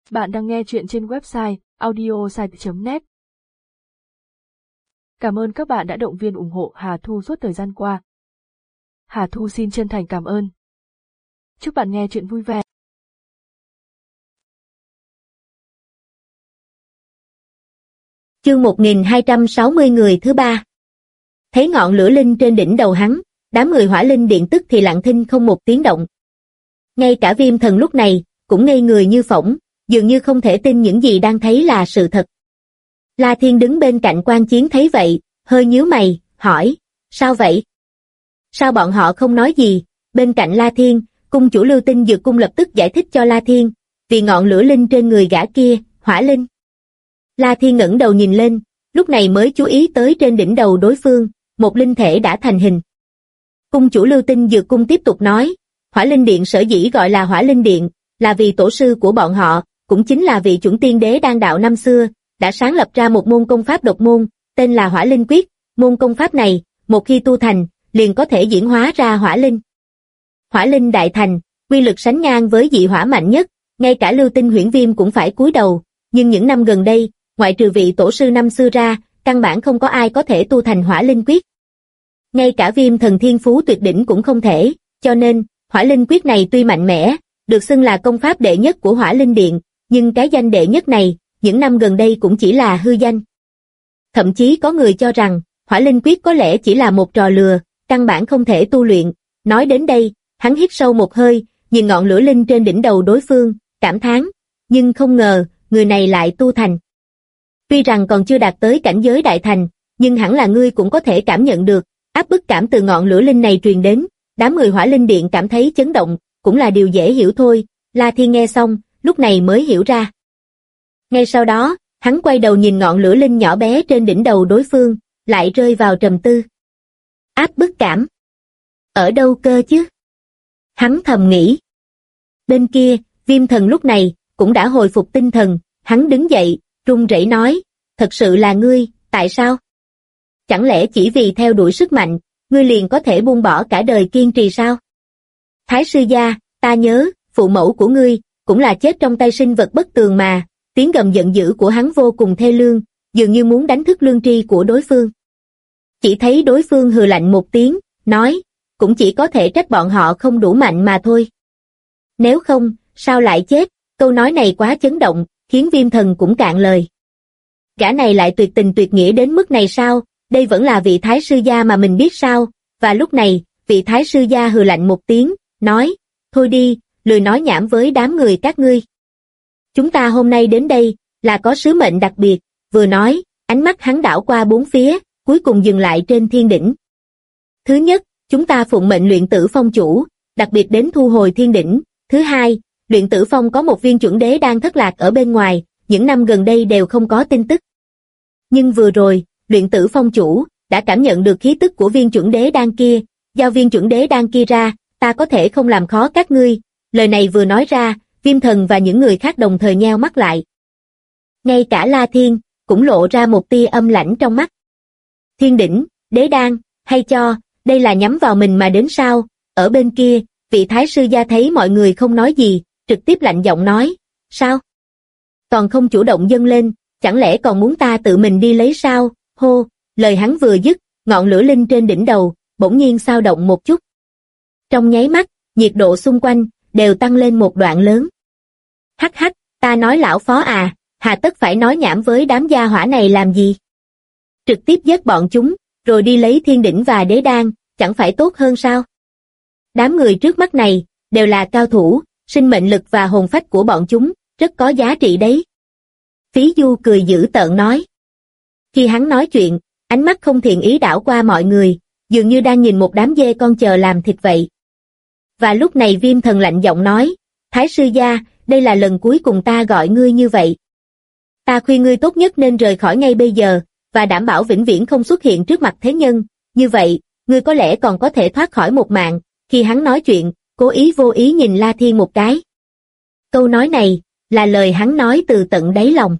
Bạn đang nghe chuyện trên website audiosite.net. Cảm ơn các bạn đã động viên ủng hộ Hà Thu suốt thời gian qua. Hà Thu xin chân thành cảm ơn. Chúc bạn nghe chuyện vui vẻ. Chương 1260 người thứ ba. Thấy ngọn lửa linh trên đỉnh đầu hắn, đám người Hỏa Linh Điện tức thì lặng thinh không một tiếng động. Ngay cả Viêm Thần lúc này cũng ngây người như phỗng, dường như không thể tin những gì đang thấy là sự thật. La Thiên đứng bên cạnh quan chiến thấy vậy, hơi nhíu mày, hỏi, sao vậy? Sao bọn họ không nói gì? Bên cạnh La Thiên, cung chủ Lưu Tinh Dược Cung lập tức giải thích cho La Thiên, vì ngọn lửa linh trên người gã kia, hỏa linh. La Thiên ngẩng đầu nhìn lên, lúc này mới chú ý tới trên đỉnh đầu đối phương, một linh thể đã thành hình. Cung chủ Lưu Tinh Dược Cung tiếp tục nói, Hỏa Linh Điện sở dĩ gọi là Hỏa Linh Điện, là vì tổ sư của bọn họ, cũng chính là vị chuẩn tiên đế đan đạo năm xưa, đã sáng lập ra một môn công pháp độc môn, tên là Hỏa Linh Quyết. Môn công pháp này, một khi tu thành, liền có thể diễn hóa ra hỏa linh. Hỏa linh đại thành, quy lực sánh ngang với dị hỏa mạnh nhất, ngay cả Lưu Tinh Huyễn Viêm cũng phải cúi đầu, nhưng những năm gần đây, ngoại trừ vị tổ sư năm xưa ra, căn bản không có ai có thể tu thành Hỏa Linh Quyết. Ngay cả Viêm Thần thiên phú tuyệt đỉnh cũng không thể, cho nên, Hỏa Linh Quyết này tuy mạnh mẽ, được xưng là công pháp đệ nhất của Hỏa Linh Điện, nhưng cái danh đệ nhất này, những năm gần đây cũng chỉ là hư danh. Thậm chí có người cho rằng, Hỏa Linh Quyết có lẽ chỉ là một trò lừa, căn bản không thể tu luyện. Nói đến đây, hắn hít sâu một hơi, nhìn ngọn lửa linh trên đỉnh đầu đối phương, cảm thán, nhưng không ngờ, người này lại tu thành. Tuy rằng còn chưa đạt tới cảnh giới đại thành, nhưng hẳn là ngươi cũng có thể cảm nhận được, áp bức cảm từ ngọn lửa linh này truyền đến, đám người Hỏa Linh Điện cảm thấy chấn động, cũng là điều dễ hiểu thôi. La Thiên nghe xong, lúc này mới hiểu ra. Ngay sau đó, hắn quay đầu nhìn ngọn lửa linh nhỏ bé trên đỉnh đầu đối phương, lại rơi vào trầm tư. Áp bức cảm? Ở đâu cơ chứ? Hắn thầm nghĩ. Bên kia, Viêm Thần lúc này, cũng đã hồi phục tinh thần, hắn đứng dậy, run rẩy nói, thật sự là ngươi, tại sao? Chẳng lẽ chỉ vì theo đuổi sức mạnh, ngươi liền có thể buông bỏ cả đời kiên trì sao? Thái sư gia, ta nhớ, phụ mẫu của ngươi, cũng là chết trong tay sinh vật bất tường mà. Tiếng gầm giận dữ của hắn vô cùng thê lương, dường như muốn đánh thức lương tri của đối phương. Chỉ thấy đối phương hừ lạnh một tiếng, nói, cũng chỉ có thể trách bọn họ không đủ mạnh mà thôi. Nếu không, sao lại chết? Câu nói này quá chấn động, khiến Viêm Thần cũng cạn lời. Gã này lại tuyệt tình tuyệt nghĩa đến mức này sao? Đây vẫn là vị thái sư gia mà mình biết sao? Và lúc này, vị thái sư gia hừ lạnh một tiếng, nói, thôi đi, lười nói nhảm với đám người các ngươi. Chúng ta hôm nay đến đây, là có sứ mệnh đặc biệt, vừa nói, ánh mắt hắn đảo qua bốn phía, cuối cùng dừng lại trên thiên đỉnh. Thứ nhất, chúng ta phụng mệnh Luyện Tử Phong chủ, đặc biệt đến thu hồi thiên đỉnh. Thứ hai, Luyện Tử Phong có một viên chuẩn đế đang thất lạc ở bên ngoài, những năm gần đây đều không có tin tức. Nhưng vừa rồi, Luyện Tử Phong chủ, đã cảm nhận được khí tức của viên chuẩn đế đan kia, giao viên chuẩn đế đan kia ra, ta có thể không làm khó các ngươi. Lời này vừa nói ra, Viêm Thần và những người khác đồng thời nheo mắt lại. Ngay cả La Thiên, cũng lộ ra một tia âm lãnh trong mắt. Thiên đỉnh, đế đan, hay cho, đây là nhắm vào mình mà đến sao? Ở bên kia, vị thái sư gia thấy mọi người không nói gì, trực tiếp lạnh giọng nói, sao? Còn không chủ động dâng lên, chẳng lẽ còn muốn ta tự mình đi lấy sao? Hô, lời hắn vừa dứt, ngọn lửa linh trên đỉnh đầu, bỗng nhiên xao động một chút. Trong nháy mắt, nhiệt độ xung quanh, đều tăng lên một đoạn lớn. Hắc hắc, ta nói lão phó à, hà tất phải nói nhảm với đám gia hỏa này làm gì? Trực tiếp giết bọn chúng, rồi đi lấy thiên đỉnh và đế đan, chẳng phải tốt hơn sao? Đám người trước mắt này, đều là cao thủ, sinh mệnh lực và hồn phách của bọn chúng, rất có giá trị đấy. Phí Du cười dữ tợn nói. Khi hắn nói chuyện, ánh mắt không thiện ý đảo qua mọi người, dường như đang nhìn một đám dê con chờ làm thịt vậy. Và lúc này Viêm Thần lạnh giọng nói, Thái sư gia, đây là lần cuối cùng ta gọi ngươi như vậy. Ta khuyên ngươi tốt nhất nên rời khỏi ngay bây giờ, và đảm bảo vĩnh viễn không xuất hiện trước mặt thế nhân, như vậy, ngươi có lẽ còn có thể thoát khỏi một mạng. Khi hắn nói chuyện, cố ý vô ý nhìn La Thiên một cái. Câu nói này, là lời hắn nói từ tận đáy lòng.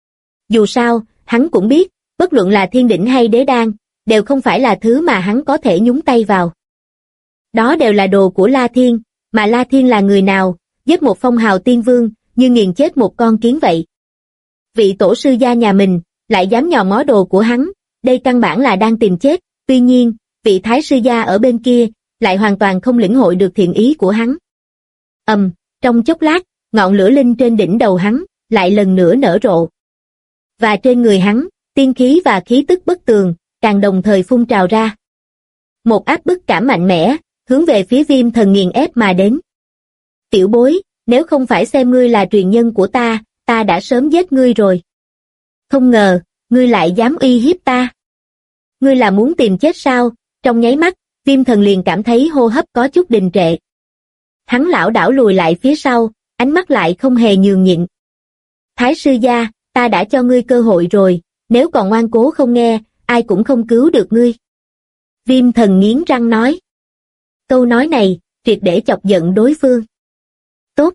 Dù sao, hắn cũng biết, bất luận là thiên đỉnh hay đế đan, đều không phải là thứ mà hắn có thể nhúng tay vào. Đó đều là đồ của La Thiên, mà La Thiên là người nào? Giết một phong hào tiên vương, như nghiền chết một con kiến vậy. Vị tổ sư gia nhà mình, lại dám nhòm ngó đồ của hắn, đây căn bản là đang tìm chết, tuy nhiên, vị thái sư gia ở bên kia, lại hoàn toàn không lĩnh hội được thiện ý của hắn. Trong chốc lát, ngọn lửa linh trên đỉnh đầu hắn, lại lần nữa nở rộ. Và trên người hắn, tiên khí và khí tức bất tường, càng đồng thời phun trào ra. Một áp bức cảm mạnh mẽ, hướng về phía Viêm Thần nghiền ép mà đến. Tiểu bối, nếu không phải xem ngươi là truyền nhân của ta đã sớm giết ngươi rồi. Không ngờ, ngươi lại dám uy hiếp ta. Ngươi là muốn tìm chết sao? Trong nháy mắt, Viêm Thần liền cảm thấy hô hấp có chút đình trệ. Hắn lảo đảo lùi lại phía sau, ánh mắt lại không hề nhường nhịn. Thái sư gia, ta đã cho ngươi cơ hội rồi, nếu còn ngoan cố không nghe, ai cũng không cứu được ngươi. Viêm Thần nghiến răng nói. Câu nói này, triệt để chọc giận đối phương. Tốt.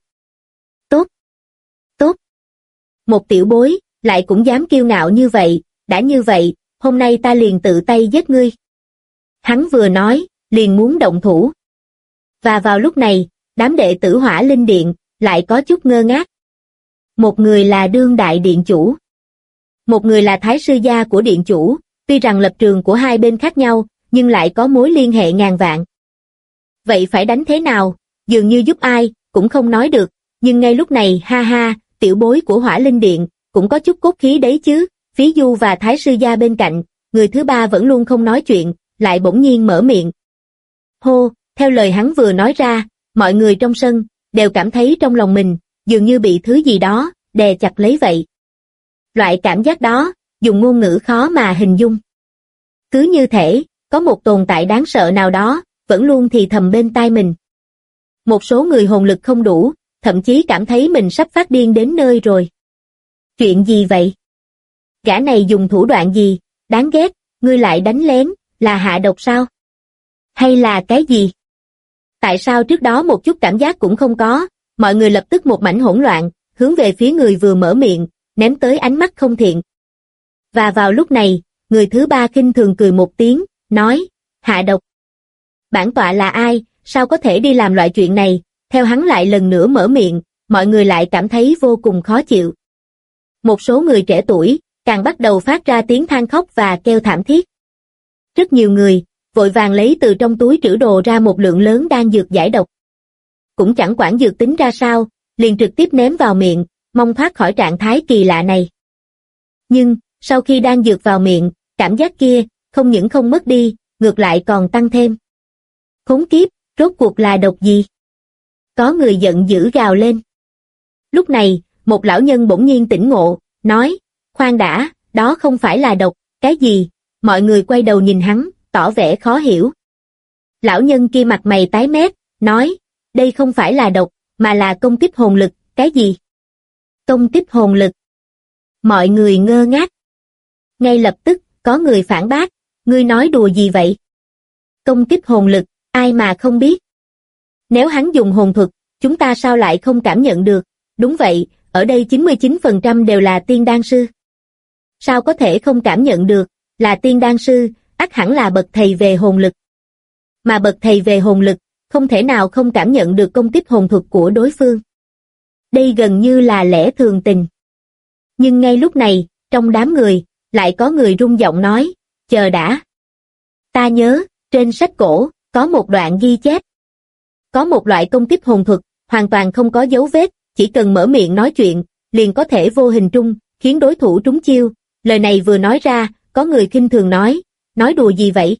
Một tiểu bối, lại cũng dám kiêu ngạo như vậy, đã như vậy, hôm nay ta liền tự tay giết ngươi. Hắn vừa nói, liền muốn động thủ. Và vào lúc này, đám đệ tử Hỏa Linh Điện, lại có chút ngơ ngác. Một người là đương đại điện chủ. Một người là thái sư gia của điện chủ, tuy rằng lập trường của hai bên khác nhau, nhưng lại có mối liên hệ ngàn vạn. Vậy phải đánh thế nào? Dường như giúp ai, cũng không nói được, nhưng ngay lúc này ha ha, tiểu bối của Hỏa Linh Điện, cũng có chút cốt khí đấy chứ. Phí Du và thái sư gia bên cạnh, người thứ ba vẫn luôn không nói chuyện, lại bỗng nhiên mở miệng. Hô, theo lời hắn vừa nói ra, mọi người trong sân, đều cảm thấy trong lòng mình, dường như bị thứ gì đó, đè chặt lấy vậy. Loại cảm giác đó, dùng ngôn ngữ khó mà hình dung. Cứ như thể, có một tồn tại đáng sợ nào đó, vẫn luôn thì thầm bên tai mình. Một số người hồn lực không đủ, thậm chí cảm thấy mình sắp phát điên đến nơi rồi. Chuyện gì vậy? Gã này dùng thủ đoạn gì? Đáng ghét, ngươi lại đánh lén, là hạ độc sao? Hay là cái gì? Tại sao trước đó một chút cảm giác cũng không có? Mọi người lập tức một mảnh hỗn loạn, hướng về phía người vừa mở miệng, ném tới ánh mắt không thiện. Và vào lúc này, người thứ ba khinh thường cười một tiếng, nói, hạ độc. Bản tọa là ai, sao có thể đi làm loại chuyện này? Theo hắn lại lần nữa mở miệng, mọi người lại cảm thấy vô cùng khó chịu. Một số người trẻ tuổi, càng bắt đầu phát ra tiếng than khóc và kêu thảm thiết. Rất nhiều người, vội vàng lấy từ trong túi trữ đồ ra một lượng lớn đan dược giải độc. Cũng chẳng quản dược tính ra sao, liền trực tiếp ném vào miệng, mong thoát khỏi trạng thái kỳ lạ này. Nhưng, sau khi đan dược vào miệng, cảm giác kia, không những không mất đi, ngược lại còn tăng thêm. Khốn kiếp, rốt cuộc là độc gì? Có người giận dữ gào lên. Lúc này, một lão nhân bỗng nhiên tỉnh ngộ, nói, khoan đã, đó không phải là độc, cái gì? Mọi người quay đầu nhìn hắn, tỏ vẻ khó hiểu. Lão nhân kia mặt mày tái mét, nói, đây không phải là độc, mà là công kích hồn lực, cái gì? Công kích hồn lực. Mọi người ngơ ngác. Ngay lập tức, có người phản bác, ngươi nói đùa gì vậy? Công kích hồn lực, ai mà không biết? Nếu hắn dùng hồn thuật, chúng ta sao lại không cảm nhận được? Đúng vậy, ở đây 99% đều là tiên đan sư. Sao có thể không cảm nhận được, là tiên đan sư, ắt hẳn là bậc thầy về hồn lực. Mà bậc thầy về hồn lực, không thể nào không cảm nhận được công kích hồn thuật của đối phương. Đây gần như là lẽ thường tình. Nhưng ngay lúc này, trong đám người, lại có người rung giọng nói, chờ đã. Ta nhớ, trên sách cổ, có một đoạn ghi chép. Có một loại công kích hồn thuật, hoàn toàn không có dấu vết, chỉ cần mở miệng nói chuyện, liền có thể vô hình trung, khiến đối thủ trúng chiêu. Lời này vừa nói ra, có người khinh thường nói đùa gì vậy?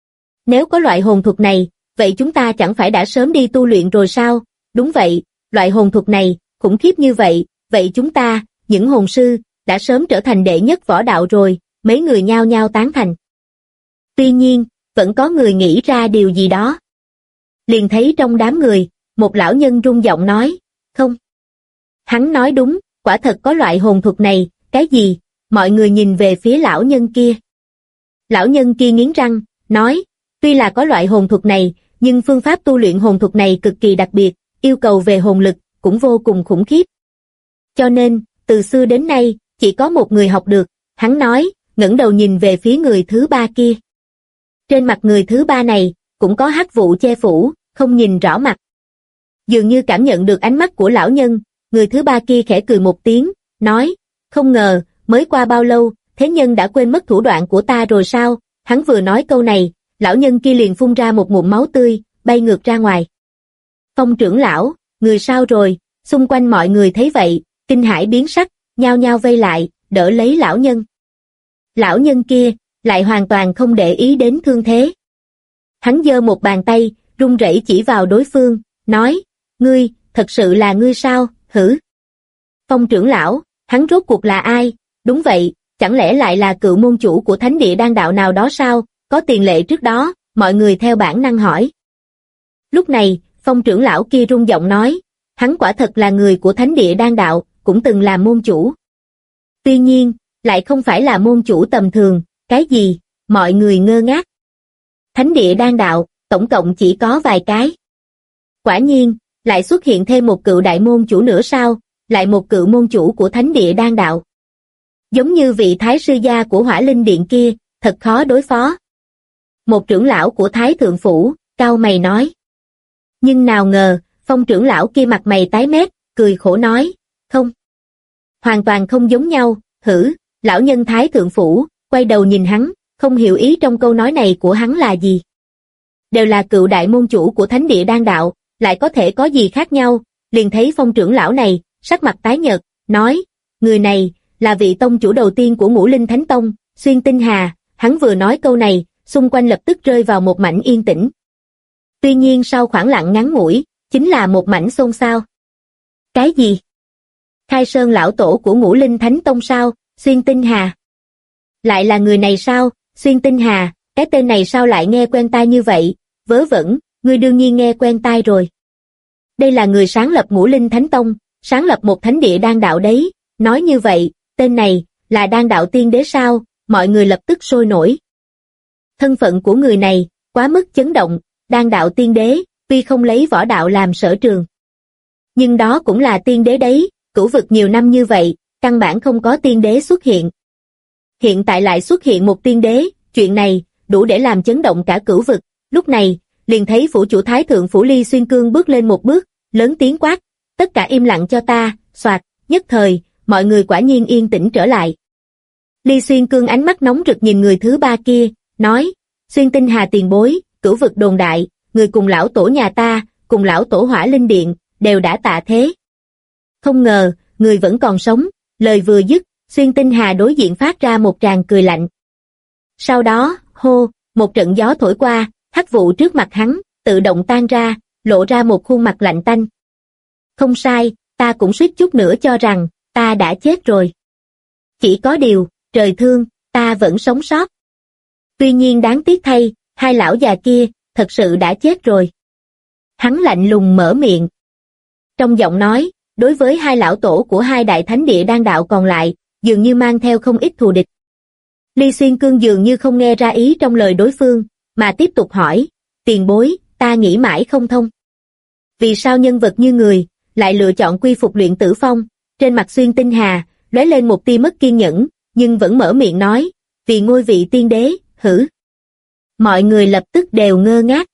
Nếu có loại hồn thuật này, vậy chúng ta chẳng phải đã sớm đi tu luyện rồi sao? Đúng vậy, loại hồn thuật này, khủng khiếp như vậy, vậy chúng ta, những hồn sư, đã sớm trở thành đệ nhất võ đạo rồi, mấy người nhao nhao tán thành. Tuy nhiên, vẫn có người nghĩ ra điều gì đó. Liền thấy trong đám người, một lão nhân rung giọng nói, không. Hắn nói đúng, quả thật có loại hồn thuật này, cái gì? Mọi người nhìn về phía lão nhân kia. Lão nhân kia nghiến răng, nói, tuy là có loại hồn thuật này, nhưng phương pháp tu luyện hồn thuật này cực kỳ đặc biệt, yêu cầu về hồn lực, cũng vô cùng khủng khiếp. Cho nên, từ xưa đến nay, chỉ có một người học được, hắn nói, ngẩng đầu nhìn về phía người thứ ba kia. Trên mặt người thứ ba này, cũng có hắc vụ che phủ, không nhìn rõ mặt. Dường như cảm nhận được ánh mắt của lão nhân, người thứ ba kia khẽ cười một tiếng, nói, không ngờ, mới qua bao lâu, thế nhân đã quên mất thủ đoạn của ta rồi sao? Hắn vừa nói câu này, lão nhân kia liền phun ra một ngụm máu tươi, bay ngược ra ngoài. Phong trưởng lão, người sao rồi? Xung quanh mọi người thấy vậy, kinh hãi biến sắc, nhao nhao vây lại, đỡ lấy lão nhân. Lão nhân kia, lại hoàn toàn không để ý đến thương thế. Hắn giơ một bàn tay, run rẩy chỉ vào đối phương, nói, ngươi, thật sự là ngươi sao, hử? Phong trưởng lão, hắn rốt cuộc là ai? Đúng vậy, chẳng lẽ lại là cựu môn chủ của thánh địa đan đạo nào đó sao? Có tiền lệ trước đó, mọi người theo bản năng hỏi. Lúc này, phong trưởng lão kia run giọng nói, hắn quả thật là người của thánh địa đan đạo, cũng từng là môn chủ. Tuy nhiên, lại không phải là môn chủ tầm thường, cái gì? Mọi người ngơ ngác. Thánh địa đan đạo, tổng cộng chỉ có vài cái. Quả nhiên, lại xuất hiện thêm một cựu đại môn chủ nữa sao? Lại một cựu môn chủ của thánh địa đan đạo. Giống như vị thái sư gia của Hỏa Linh Điện kia, thật khó đối phó. Một trưởng lão của Thái Thượng Phủ, cau mày nói. Nhưng nào ngờ, phong trưởng lão kia mặt mày tái mét, cười khổ nói, không. Hoàn toàn không giống nhau, hử, lão nhân Thái Thượng Phủ, quay đầu nhìn hắn, không hiểu ý trong câu nói này của hắn là gì. Đều là cựu đại môn chủ của thánh địa đan đạo, lại có thể có gì khác nhau, liền thấy phong trưởng lão này, sắc mặt tái nhợt, nói, người này, là vị tông chủ đầu tiên của Ngũ Linh Thánh Tông, Xuyên Tinh Hà. Hắn vừa nói câu này, xung quanh lập tức rơi vào một mảnh yên tĩnh. Tuy nhiên sau khoảng lặng ngắn ngủi, chính là một mảnh xôn xao. Cái gì? Khai Sơn lão tổ của Ngũ Linh Thánh Tông sao? Xuyên Tinh Hà? Lại là người này sao? Xuyên Tinh Hà, cái tên này sao lại nghe quen tai như vậy? Vớ vẩn, ngươi đương nhiên nghe quen tai rồi. Đây là người sáng lập Ngũ Linh Thánh Tông, sáng lập một thánh địa đan đạo đấy. Nói như vậy, tên này, là đan đạo tiên đế sao? Mọi người lập tức sôi nổi. Thân phận của người này, quá mức chấn động, đan đạo tiên đế, tuy không lấy võ đạo làm sở trường. Nhưng đó cũng là tiên đế đấy, cửu vực nhiều năm như vậy, căn bản không có tiên đế xuất hiện. Hiện tại lại xuất hiện một tiên đế, chuyện này, đủ để làm chấn động cả cửu vực. Lúc này, liền thấy phủ chủ Thái Thượng Phủ Ly Xuyên Cương bước lên một bước, lớn tiếng quát, tất cả im lặng cho ta, soạt, nhất thời, mọi người quả nhiên yên tĩnh trở lại. Ly Xuyên Cương ánh mắt nóng rực nhìn người thứ ba kia, nói, Xuyên Tinh Hà tiền bối, cửu vực đồn đại, người cùng lão tổ nhà ta, cùng lão tổ Hỏa Linh Điện, đều đã tạ thế. Không ngờ, người vẫn còn sống, lời vừa dứt, Xuyên Tinh Hà đối diện phát ra một tràng cười lạnh. Sau đó, hô, một trận gió thổi qua, hắc vụ trước mặt hắn, tự động tan ra, lộ ra một khuôn mặt lạnh tanh. Không sai, ta cũng suýt chút nữa cho rằng, ta đã chết rồi. Chỉ có điều, trời thương, ta vẫn sống sót. Tuy nhiên đáng tiếc thay, hai lão già kia, thật sự đã chết rồi. Hắn lạnh lùng mở miệng. Trong giọng nói, đối với hai lão tổ của hai đại thánh địa đan đạo còn lại, dường như mang theo không ít thù địch. Ly Xuyên Cương dường như không nghe ra ý trong lời đối phương, mà tiếp tục hỏi, tiền bối, ta nghĩ mãi không thông. Vì sao nhân vật như người, lại lựa chọn quy phục luyện tử phong? Trên mặt Xuyên Tinh Hà, lóe lên một tia mất kiên nhẫn, nhưng vẫn mở miệng nói, vì ngôi vị tiên đế, hử? Mọi người lập tức đều ngơ ngác.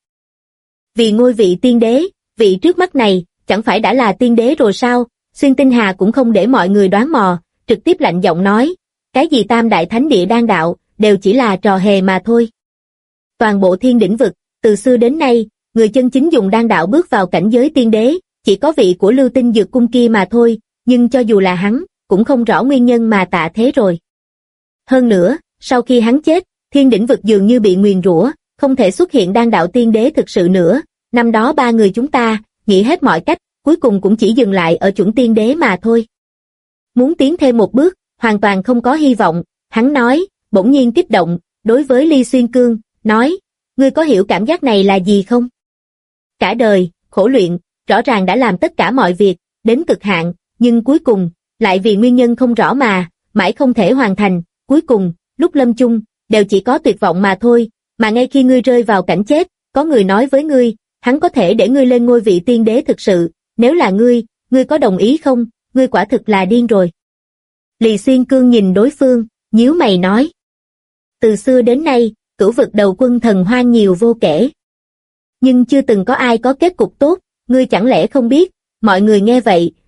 Vì ngôi vị tiên đế, vị trước mắt này, chẳng phải đã là tiên đế rồi sao? Xuyên Tinh Hà cũng không để mọi người đoán mò, trực tiếp lạnh giọng nói, cái gì tam đại thánh địa đan đạo, đều chỉ là trò hề mà thôi. Toàn bộ thiên đỉnh vực, từ xưa đến nay, người chân chính dùng đan đạo bước vào cảnh giới tiên đế, chỉ có vị của Lưu Tinh Dược Cung kia mà thôi, nhưng cho dù là hắn, cũng không rõ nguyên nhân mà tạ thế rồi. Hơn nữa, sau khi hắn chết, thiên đỉnh vực dường như bị nguyền rủa, không thể xuất hiện đan đạo tiên đế thực sự nữa. Năm đó ba người chúng ta, nghĩ hết mọi cách, cuối cùng cũng chỉ dừng lại ở chuẩn tiên đế mà thôi. Muốn tiến thêm một bước, hoàn toàn không có hy vọng, hắn nói, bỗng nhiên kích động, đối với Ly Xuyên Cương, nói, ngươi có hiểu cảm giác này là gì không? Cả đời, khổ luyện, rõ ràng đã làm tất cả mọi việc, đến cực hạn, nhưng cuối cùng, lại vì nguyên nhân không rõ mà, mãi không thể hoàn thành, cuối cùng, lúc lâm chung, đều chỉ có tuyệt vọng mà thôi, mà ngay khi ngươi rơi vào cảnh chết, có người nói với ngươi, hắn có thể để ngươi lên ngôi vị tiên đế thực sự, nếu là ngươi có đồng ý không? Ngươi quả thực là điên rồi. Ly Xuyên Cương nhìn đối phương, nhíu mày nói. Từ xưa đến nay, cửu vực đầu quân thần hoang nhiều vô kể. Nhưng chưa từng có ai có kết cục tốt, ngươi chẳng lẽ không biết? Mọi người nghe vậy,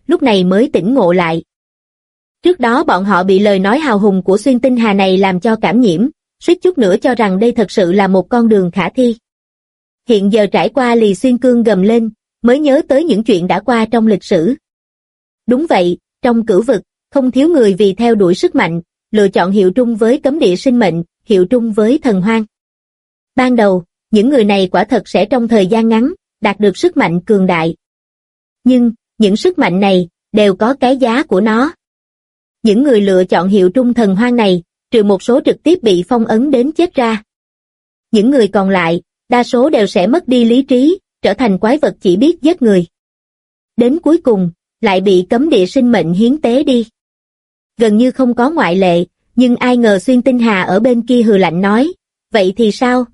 lúc này mới tỉnh ngộ lại. Trước đó bọn họ bị lời nói hào hùng của Xuyên Tinh Hà này làm cho cảm nhiễm, suýt chút nữa cho rằng đây thật sự là một con đường khả thi. Hiện giờ trải qua Lì Xuyên Cương gầm lên, mới nhớ tới những chuyện đã qua trong lịch sử. Đúng vậy, trong cửu vực, không thiếu người vì theo đuổi sức mạnh, lựa chọn hiệu trung với cấm địa sinh mệnh, hiệu trung với thần hoang. Ban đầu, những người này quả thật sẽ trong thời gian ngắn, đạt được sức mạnh cường đại. Nhưng, những sức mạnh này, đều có cái giá của nó. Những người lựa chọn hiệu trung thần hoang này, trừ một số trực tiếp bị phong ấn đến chết ra. Những người còn lại, đa số đều sẽ mất đi lý trí, trở thành quái vật chỉ biết giết người. Đến cuối cùng, lại bị cấm địa sinh mệnh hiến tế đi. Gần như không có ngoại lệ, nhưng ai ngờ Xuyên Tinh Hà ở bên kia hừ lạnh nói, vậy thì sao,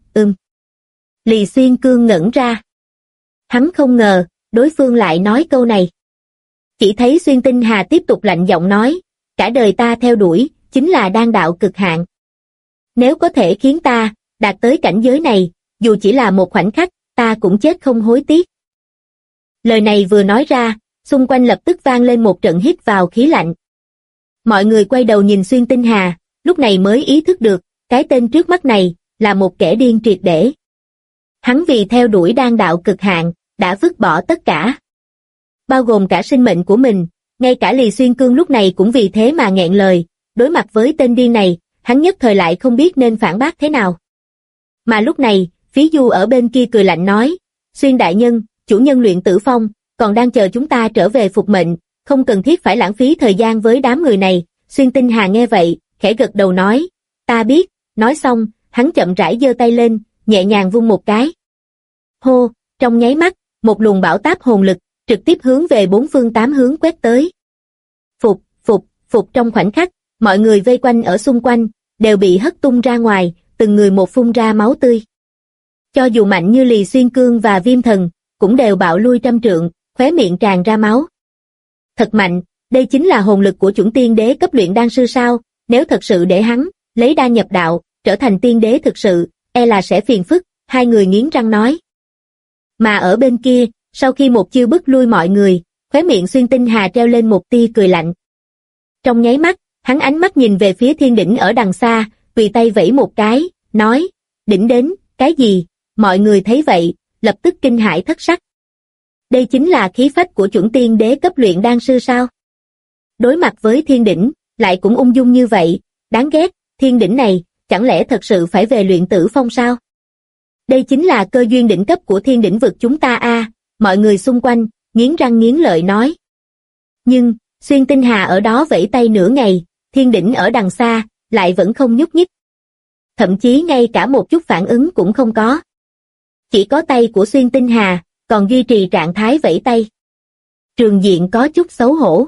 Lì Xuyên Cương ngẩn ra. Hắn không ngờ, đối phương lại nói câu này. Chỉ thấy Xuyên Tinh Hà tiếp tục lạnh giọng nói, cả đời ta theo đuổi, chính là đan đạo cực hạn. Nếu có thể khiến ta, đạt tới cảnh giới này, dù chỉ là một khoảnh khắc, ta cũng chết không hối tiếc. Lời này vừa nói ra, xung quanh lập tức vang lên một trận hít vào khí lạnh. Mọi người quay đầu nhìn Xuyên Tinh Hà, lúc này mới ý thức được, cái tên trước mắt này, là một kẻ điên triệt để. Hắn vì theo đuổi đan đạo cực hạn, đã vứt bỏ tất cả. Bao gồm cả sinh mệnh của mình, ngay cả Lì Xuyên Cương lúc này cũng vì thế mà nghẹn lời, đối mặt với tên điên này, hắn nhất thời lại không biết nên phản bác thế nào. Mà lúc này, Phí Du ở bên kia cười lạnh nói, Xuyên đại nhân, chủ nhân Luyện Tử Phong, còn đang chờ chúng ta trở về phục mệnh, không cần thiết phải lãng phí thời gian với đám người này. Xuyên Tinh Hà nghe vậy, khẽ gật đầu nói, ta biết, nói xong, hắn chậm rãi giơ tay lên, nhẹ nhàng vung một cái. Hô, trong nháy mắt, một luồng bão táp hồn lực, trực tiếp hướng về bốn phương tám hướng quét tới. Phục trong khoảnh khắc, mọi người vây quanh ở xung quanh, đều bị hất tung ra ngoài, từng người một phun ra máu tươi. Cho dù mạnh như Lì Xuyên Cương và Viêm Thần, cũng đều bạo lui trăm trượng, khóe miệng tràn ra máu. Thật mạnh, đây chính là hồn lực của chủng tiên đế cấp luyện đan sư sao, nếu thật sự để hắn, lấy đan nhập đạo, trở thành tiên đế thực sự, e là sẽ phiền phức, hai người nghiến răng nói. Mà ở bên kia, sau khi một chiêu bức lui mọi người, khóe miệng Xuyên Tinh Hà treo lên một tia cười lạnh. Trong nháy mắt, hắn ánh mắt nhìn về phía thiên đỉnh ở đằng xa, tùy tay vẫy một cái, nói, đỉnh đến, cái gì? Mọi người thấy vậy, lập tức kinh hãi thất sắc. Đây chính là khí phách của chuẩn tiên đế cấp luyện đan sư sao? Đối mặt với thiên đỉnh, lại cũng ung dung như vậy, đáng ghét, thiên đỉnh này, chẳng lẽ thật sự phải về Luyện Tử Phong sao? Đây chính là cơ duyên đỉnh cấp của thiên đỉnh vực chúng ta a. Mọi người xung quanh, nghiến răng nghiến lợi nói. Nhưng, Xuyên Tinh Hà ở đó vẫy tay nửa ngày, thiên đỉnh ở đằng xa, lại vẫn không nhúc nhích. Thậm chí ngay cả một chút phản ứng cũng không có. Chỉ có tay của Xuyên Tinh Hà, còn duy trì trạng thái vẫy tay. Trường diện có chút xấu hổ.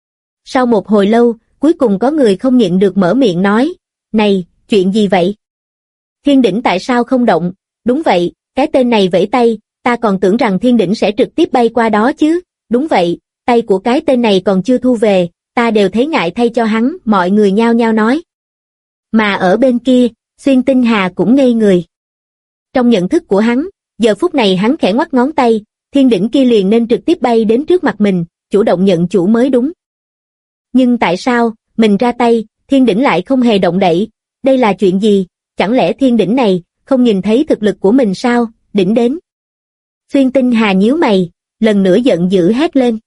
Sau một hồi lâu, cuối cùng có người không nhịn được mở miệng nói, này, chuyện gì vậy? Thiên đỉnh tại sao không động? Đúng vậy, cái tên này vẫy tay, ta còn tưởng rằng thiên đỉnh sẽ trực tiếp bay qua đó chứ. Đúng vậy, tay của cái tên này còn chưa thu về, ta đều thấy ngại thay cho hắn, mọi người nhao nhao nói. Mà ở bên kia, Xuyên Tinh Hà cũng ngây người. Trong nhận thức của hắn, giờ phút này hắn khẽ ngoắc ngón tay, thiên đỉnh kia liền nên trực tiếp bay đến trước mặt mình, chủ động nhận chủ mới đúng. Nhưng tại sao, mình ra tay, thiên đỉnh lại không hề động đậy, đây là chuyện gì, chẳng lẽ thiên đỉnh này, không nhìn thấy thực lực của mình sao, đỉnh đến. Xuyên Tinh Hà nhíu mày, lần nữa giận dữ hét lên.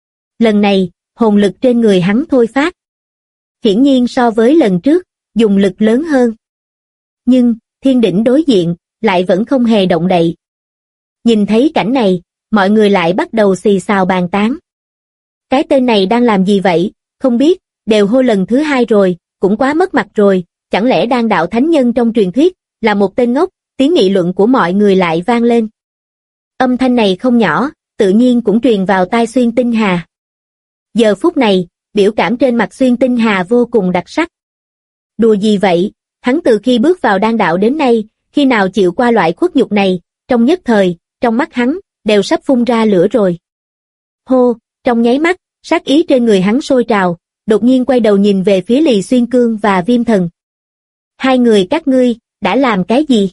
Lần này, hồn lực trên người hắn thôi phát. Hiển nhiên so với lần trước, dùng lực lớn hơn. Nhưng, thiên đỉnh đối diện, lại vẫn không hề động đậy. Nhìn thấy cảnh này, mọi người lại bắt đầu xì xào bàn tán. Cái tên này đang làm gì vậy, không biết, đều hô lần thứ hai rồi, cũng quá mất mặt rồi, chẳng lẽ đan đạo thánh nhân trong truyền thuyết, là một tên ngốc, tiếng nghị luận của mọi người lại vang lên. Âm thanh này không nhỏ, tự nhiên cũng truyền vào tai Xuyên Tinh Hà. Giờ phút này, biểu cảm trên mặt Xuyên Tinh Hà vô cùng đặc sắc. Đùa gì vậy, hắn từ khi bước vào đan đạo đến nay, khi nào chịu qua loại khuất nhục này, trong nhất thời, trong mắt hắn, đều sắp phun ra lửa rồi. Hô, trong nháy mắt, sát ý trên người hắn sôi trào, đột nhiên quay đầu nhìn về phía Lì Xuyên Cương và Viêm Thần. Hai người các ngươi, đã làm cái gì?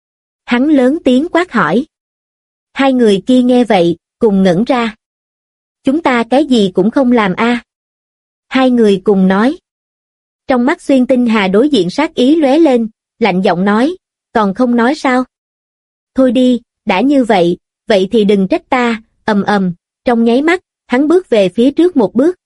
Hắn lớn tiếng quát hỏi. Hai người kia nghe vậy, cùng ngẩn ra. Chúng ta cái gì cũng không làm a. Hai người cùng nói. Trong mắt Xuyên Tinh Hà đối diện sát ý lóe lên, lạnh giọng nói, còn không nói sao? Thôi đi, đã như vậy, vậy thì đừng trách ta, trong nháy mắt, hắn bước về phía trước một bước.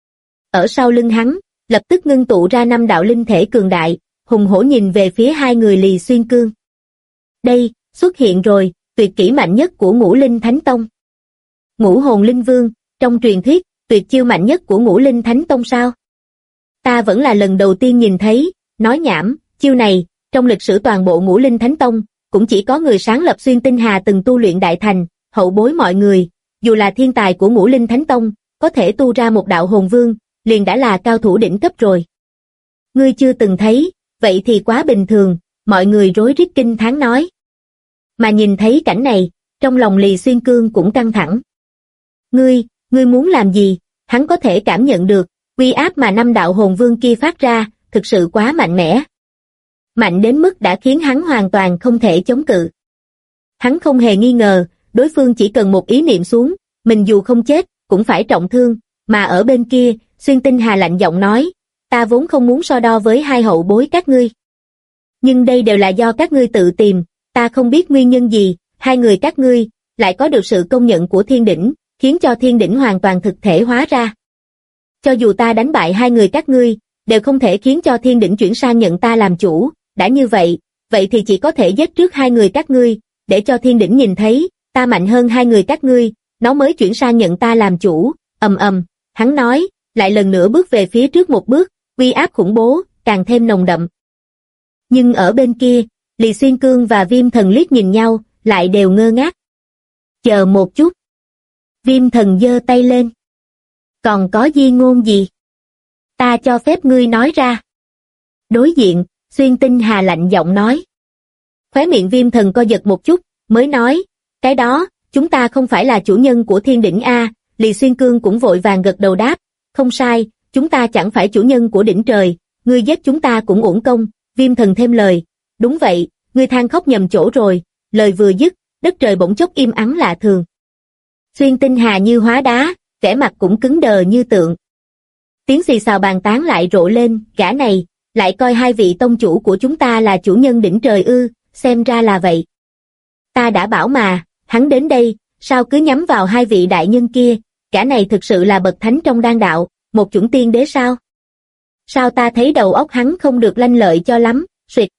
Ở sau lưng hắn, lập tức ngưng tụ ra 5 đạo linh thể cường đại, hùng hổ nhìn về phía hai người Lì Xuyên Cương. Đây, xuất hiện rồi, tuyệt kỹ mạnh nhất của Ngũ Linh Thánh Tông. Ngũ Hồn Linh Vương, trong truyền thuyết, tuyệt chiêu mạnh nhất của Ngũ Linh Thánh Tông sao? Ta vẫn là lần đầu tiên nhìn thấy, nói nhảm, chiêu này, trong lịch sử toàn bộ Ngũ Linh Thánh Tông, cũng chỉ có người sáng lập Xuyên Tinh Hà từng tu luyện đại thành, hậu bối mọi người, dù là thiên tài của Ngũ Linh Thánh Tông, có thể tu ra một đạo hồn vương, liền đã là cao thủ đỉnh cấp rồi. Ngươi chưa từng thấy, vậy thì quá bình thường, mọi người rối rít kinh thán nói. Mà nhìn thấy cảnh này, trong lòng Lì Xuyên Cương cũng căng thẳng. Ngươi muốn làm gì? Hắn có thể cảm nhận được, uy áp mà 5 đạo hồn vương kia phát ra, thực sự quá mạnh mẽ. Mạnh đến mức đã khiến hắn hoàn toàn không thể chống cự. Hắn không hề nghi ngờ, đối phương chỉ cần một ý niệm xuống, mình dù không chết, cũng phải trọng thương, mà ở bên kia, Xuyên Tinh Hà lạnh giọng nói, ta vốn không muốn so đo với hai hậu bối các ngươi. Nhưng đây đều là do các ngươi tự tìm, ta không biết nguyên nhân gì, hai người các ngươi, lại có được sự công nhận của thiên đỉnh, khiến cho thiên đỉnh hoàn toàn thực thể hóa ra. Cho dù ta đánh bại hai người các ngươi, đều không thể khiến cho thiên đỉnh chuyển sang nhận ta làm chủ, đã như vậy, vậy thì chỉ có thể giết trước hai người các ngươi, để cho thiên đỉnh nhìn thấy, ta mạnh hơn hai người các ngươi, nó mới chuyển sang nhận ta làm chủ, hắn nói, lại lần nữa bước về phía trước một bước, uy áp khủng bố, càng thêm nồng đậm. Nhưng ở bên kia, Lì Xuyên Cương và Viêm Thần liếc nhìn nhau, lại đều ngơ ngác. Chờ một chút. Viêm Thần giơ tay lên. Còn có di ngôn gì? Ta cho phép ngươi nói ra. Đối diện, Xuyên Tinh Hà lạnh giọng nói. Khóe miệng Viêm Thần co giật một chút, mới nói, cái đó, chúng ta không phải là chủ nhân của thiên đỉnh A. Lì Xuyên Cương cũng vội vàng gật đầu đáp, không sai, chúng ta chẳng phải chủ nhân của đỉnh trời, ngươi giết chúng ta cũng uổng công. Viêm Thần thêm lời, đúng vậy, ngươi than khóc nhầm chỗ rồi. Lời vừa dứt, đất trời bỗng chốc im ắng lạ thường. Xuyên Tinh Hà như hóa đá, vẻ mặt cũng cứng đờ như tượng. Tiếng xì xào bàn tán lại rộ lên, gã này, lại coi hai vị tông chủ của chúng ta là chủ nhân đỉnh trời ư, xem ra là vậy. Ta đã bảo mà, hắn đến đây, sao cứ nhắm vào hai vị đại nhân kia, gã này thực sự là bậc thánh trong đan đạo, một chủng tiên đế sao? Sao ta thấy đầu óc hắn không được lanh lợi cho lắm, suyệt.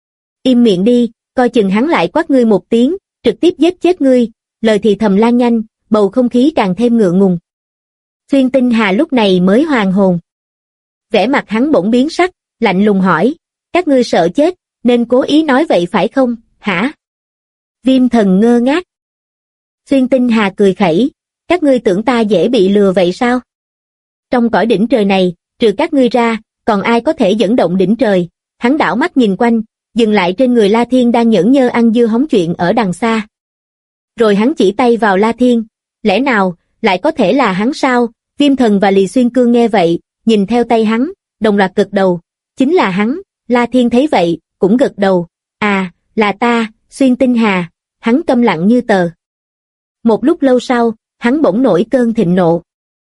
Im miệng đi, coi chừng hắn lại quát ngươi một tiếng, trực tiếp giết chết ngươi, lời thì thầm lan nhanh, bầu không khí càng thêm ngượng ngùng. Xuyên Tinh Hà lúc này mới hoàn hồn. Vẻ mặt hắn bỗng biến sắc, lạnh lùng hỏi, các ngươi sợ chết, nên cố ý nói vậy phải không, hả? Viêm Thần ngơ ngác. Xuyên Tinh Hà cười khẩy, các ngươi tưởng ta dễ bị lừa vậy sao? Trong cõi đỉnh trời này, trừ các ngươi ra, còn ai có thể dẫn động đỉnh trời? Hắn đảo mắt nhìn quanh, dừng lại trên người La Thiên đang nhởn nhơ ăn dưa hóng chuyện ở đằng xa. Rồi hắn chỉ tay vào La Thiên, lẽ nào, lại có thể là hắn sao? Viêm Thần và Lì Xuyên Cương nghe vậy, nhìn theo tay hắn, đồng loạt gật đầu, chính là hắn. La Thiên thấy vậy, cũng gật đầu, à, là ta, Xuyên Tinh Hà. Hắn câm lặng như tờ. Một lúc lâu sau, hắn bỗng nổi cơn thịnh nộ.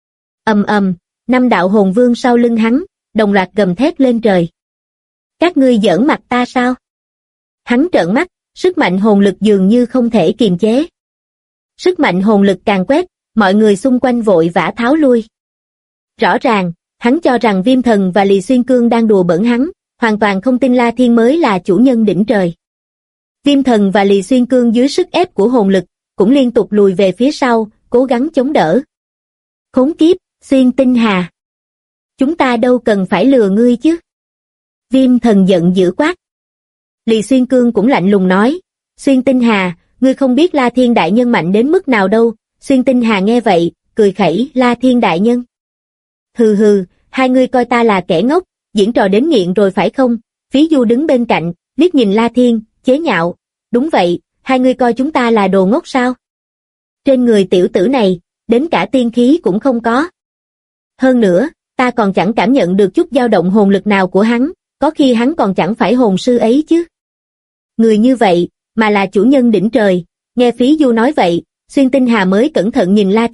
5 đạo hồn vương sau lưng hắn, đồng loạt gầm thét lên trời. Các ngươi giỡn mặt ta sao? Hắn trợn mắt, sức mạnh hồn lực dường như không thể kiềm chế. Sức mạnh hồn lực càng quét, mọi người xung quanh vội vã tháo lui. Rõ ràng, hắn cho rằng Viêm Thần và Lì Xuyên Cương đang đùa bỡn hắn, hoàn toàn không tin La Thiên mới là chủ nhân đỉnh trời. Viêm Thần và Lì Xuyên Cương dưới sức ép của hồn lực, cũng liên tục lùi về phía sau, cố gắng chống đỡ. Khốn kiếp, Xuyên Tinh Hà. Chúng ta đâu cần phải lừa ngươi chứ. Viêm Thần giận dữ quát. Lì Xuyên Cương cũng lạnh lùng nói, Xuyên Tinh Hà, ngươi không biết La Thiên đại nhân mạnh đến mức nào đâu. Xuyên Tinh Hà nghe vậy, cười khẩy, La Thiên đại nhân. Hừ, hai ngươi coi ta là kẻ ngốc, diễn trò đến nghiện rồi phải không? Phí Du đứng bên cạnh, liếc nhìn La Thiên, chế nhạo, đúng vậy, hai ngươi coi chúng ta là đồ ngốc sao? Trên người tiểu tử này, đến cả tiên khí cũng không có. Hơn nữa, ta còn chẳng cảm nhận được chút dao động hồn lực nào của hắn, có khi hắn còn chẳng phải hồn sư ấy chứ. Người như vậy, mà là chủ nhân đỉnh trời, nghe Phí Du nói vậy, Xuyên Tinh Hà mới cẩn thận nhìn La Thiên,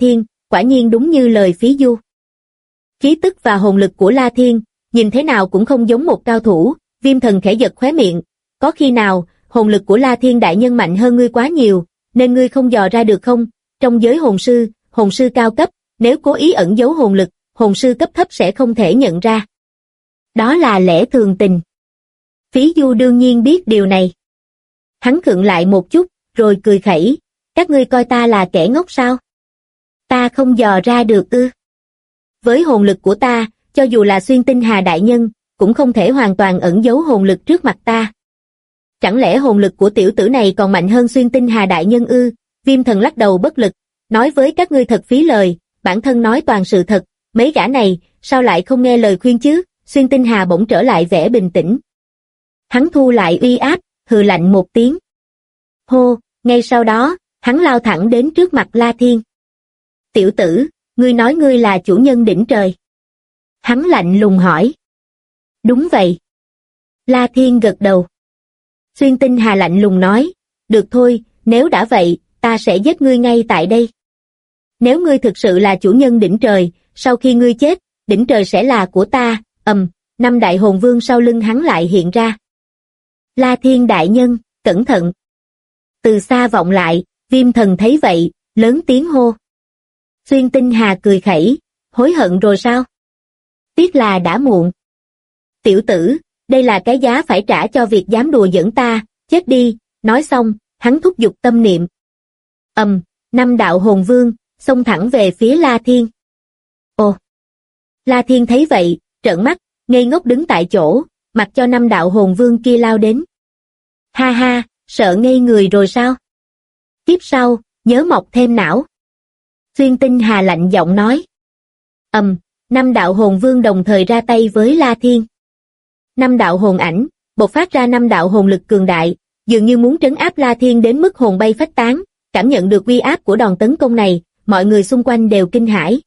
quả nhiên đúng như lời Phí Du. Khí tức và hồn lực của La Thiên, nhìn thế nào cũng không giống một cao thủ, Viêm Thần khẽ giật khóe miệng, có khi nào, hồn lực của La Thiên đại nhân mạnh hơn ngươi quá nhiều, nên ngươi không dò ra được không? Trong giới hồn sư cao cấp, nếu cố ý ẩn giấu hồn lực, hồn sư cấp thấp sẽ không thể nhận ra. Đó là lẽ thường tình. Phí Du đương nhiên biết điều này. Hắn khựng lại một chút, rồi cười khẩy, các ngươi coi ta là kẻ ngốc sao? Ta không dò ra được ư? Với hồn lực của ta, cho dù là Xuyên Tinh Hà đại nhân, cũng không thể hoàn toàn ẩn giấu hồn lực trước mặt ta. Chẳng lẽ hồn lực của tiểu tử này còn mạnh hơn Xuyên Tinh Hà đại nhân ư? Viêm Thần lắc đầu bất lực, nói với các ngươi thật phí lời, bản thân nói toàn sự thật, mấy gã này, sao lại không nghe lời khuyên chứ? Xuyên Tinh Hà bỗng trở lại vẻ bình tĩnh. Hắn thu lại uy áp, hừ lạnh một tiếng. Hô, ngay sau đó, hắn lao thẳng đến trước mặt La Thiên. Tiểu tử, ngươi nói ngươi là chủ nhân đỉnh trời. Hắn lạnh lùng hỏi. Đúng vậy. La Thiên gật đầu. Xuyên Tinh Hà lạnh lùng nói, được thôi, nếu đã vậy, ta sẽ giết ngươi ngay tại đây. Nếu ngươi thực sự là chủ nhân đỉnh trời, sau khi ngươi chết, đỉnh trời sẽ là của ta. Năm đại hồn vương sau lưng hắn lại hiện ra. La Thiên đại nhân, cẩn thận. Từ xa vọng lại, Viêm Thần thấy vậy, lớn tiếng hô. Xuyên Tinh Hà cười khẩy, hối hận rồi sao? Tiếc là đã muộn. Tiểu tử, đây là cái giá phải trả cho việc dám đùa giỡn ta, chết đi. Nói xong, hắn thúc giục tâm niệm. Năm đạo hồn vương, xông thẳng về phía La Thiên. Ồ! La Thiên thấy vậy, trợn mắt, ngây ngốc đứng tại chỗ, mặc cho năm đạo hồn vương kia lao đến. Ha ha, sợ ngây người rồi sao? Tiếp sau, nhớ mọc thêm não. Xuyên Tinh Hà lạnh giọng nói. Năm đạo hồn vương đồng thời ra tay với La Thiên. Năm đạo hồn ảnh, bộc phát ra năm đạo hồn lực cường đại, dường như muốn trấn áp La Thiên đến mức hồn bay phách tán. Cảm nhận được uy áp của đòn tấn công này, mọi người xung quanh đều kinh hãi.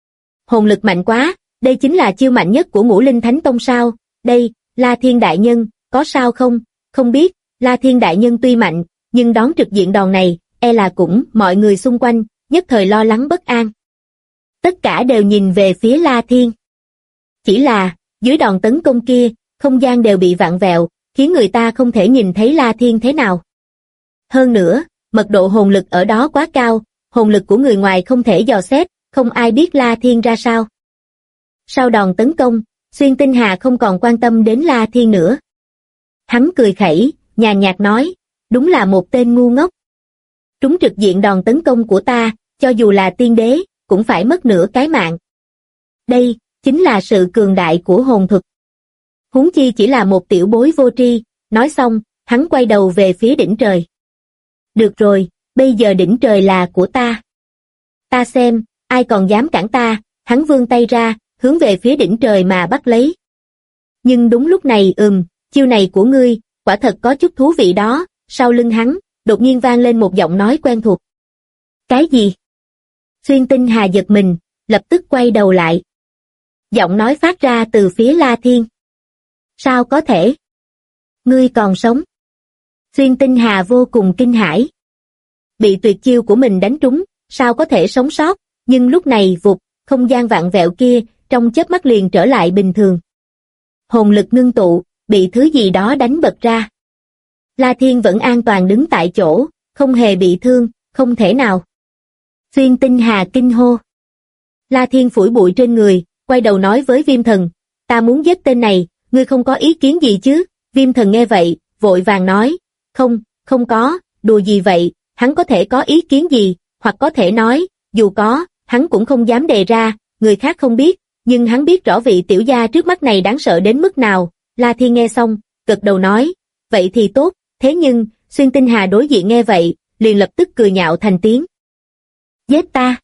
Hồn lực mạnh quá, đây chính là chiêu mạnh nhất của Ngũ Linh Thánh Tông sao? Đây, La Thiên đại nhân, có sao không? Không biết, La Thiên đại nhân tuy mạnh, nhưng đón trực diện đòn này, e là cũng mọi người xung quanh, nhất thời lo lắng bất an. Tất cả đều nhìn về phía La Thiên. Chỉ là, dưới đòn tấn công kia, không gian đều bị vặn vẹo, khiến người ta không thể nhìn thấy La Thiên thế nào. Hơn nữa, mật độ hồn lực ở đó quá cao, hồn lực của người ngoài không thể dò xét, không ai biết La Thiên ra sao. Sau đòn tấn công, Xuyên Tinh Hà không còn quan tâm đến La Thiên nữa. Hắn cười khẩy, nhàn nhạt nói, đúng là một tên ngu ngốc. Trúng trực diện đòn tấn công của ta, cho dù là tiên đế, cũng phải mất nửa cái mạng. Đây, chính là sự cường đại của hồn thuật. Huống chi chỉ là một tiểu bối vô tri, nói xong, hắn quay đầu về phía đỉnh trời. Được rồi, bây giờ đỉnh trời là của ta. Ta xem, ai còn dám cản ta, hắn vươn tay ra, hướng về phía đỉnh trời mà bắt lấy. Nhưng đúng lúc này chiêu này của ngươi, quả thật có chút thú vị đó, sau lưng hắn, đột nhiên vang lên một giọng nói quen thuộc. Cái gì? Xuyên Tinh Hà giật mình, lập tức quay đầu lại. Giọng nói phát ra từ phía La Thiên. Sao có thể? Ngươi còn sống? Xuyên Tinh Hà vô cùng kinh hãi. Bị tuyệt chiêu của mình đánh trúng, sao có thể sống sót, nhưng lúc này vụt, không gian vặn vẹo kia, trong chớp mắt liền trở lại bình thường. Hồn lực ngưng tụ, bị thứ gì đó đánh bật ra. La Thiên vẫn an toàn đứng tại chỗ, không hề bị thương, không thể nào. Xuyên Tinh Hà kinh hô. La Thiên phủi bụi trên người, quay đầu nói với Viêm Thần, ta muốn giết tên này, ngươi không có ý kiến gì chứ? Viêm Thần nghe vậy, vội vàng nói, không có, đùa gì vậy, hắn có thể có ý kiến gì, hoặc có thể nói, dù có, hắn cũng không dám đề ra, người khác không biết, nhưng hắn biết rõ vị tiểu gia trước mắt này đáng sợ đến mức nào. La Thiên nghe xong, gật đầu nói, vậy thì tốt, thế nhưng, Xuyên Tinh Hà đối diện nghe vậy, liền lập tức cười nhạo thành tiếng. Giết ta?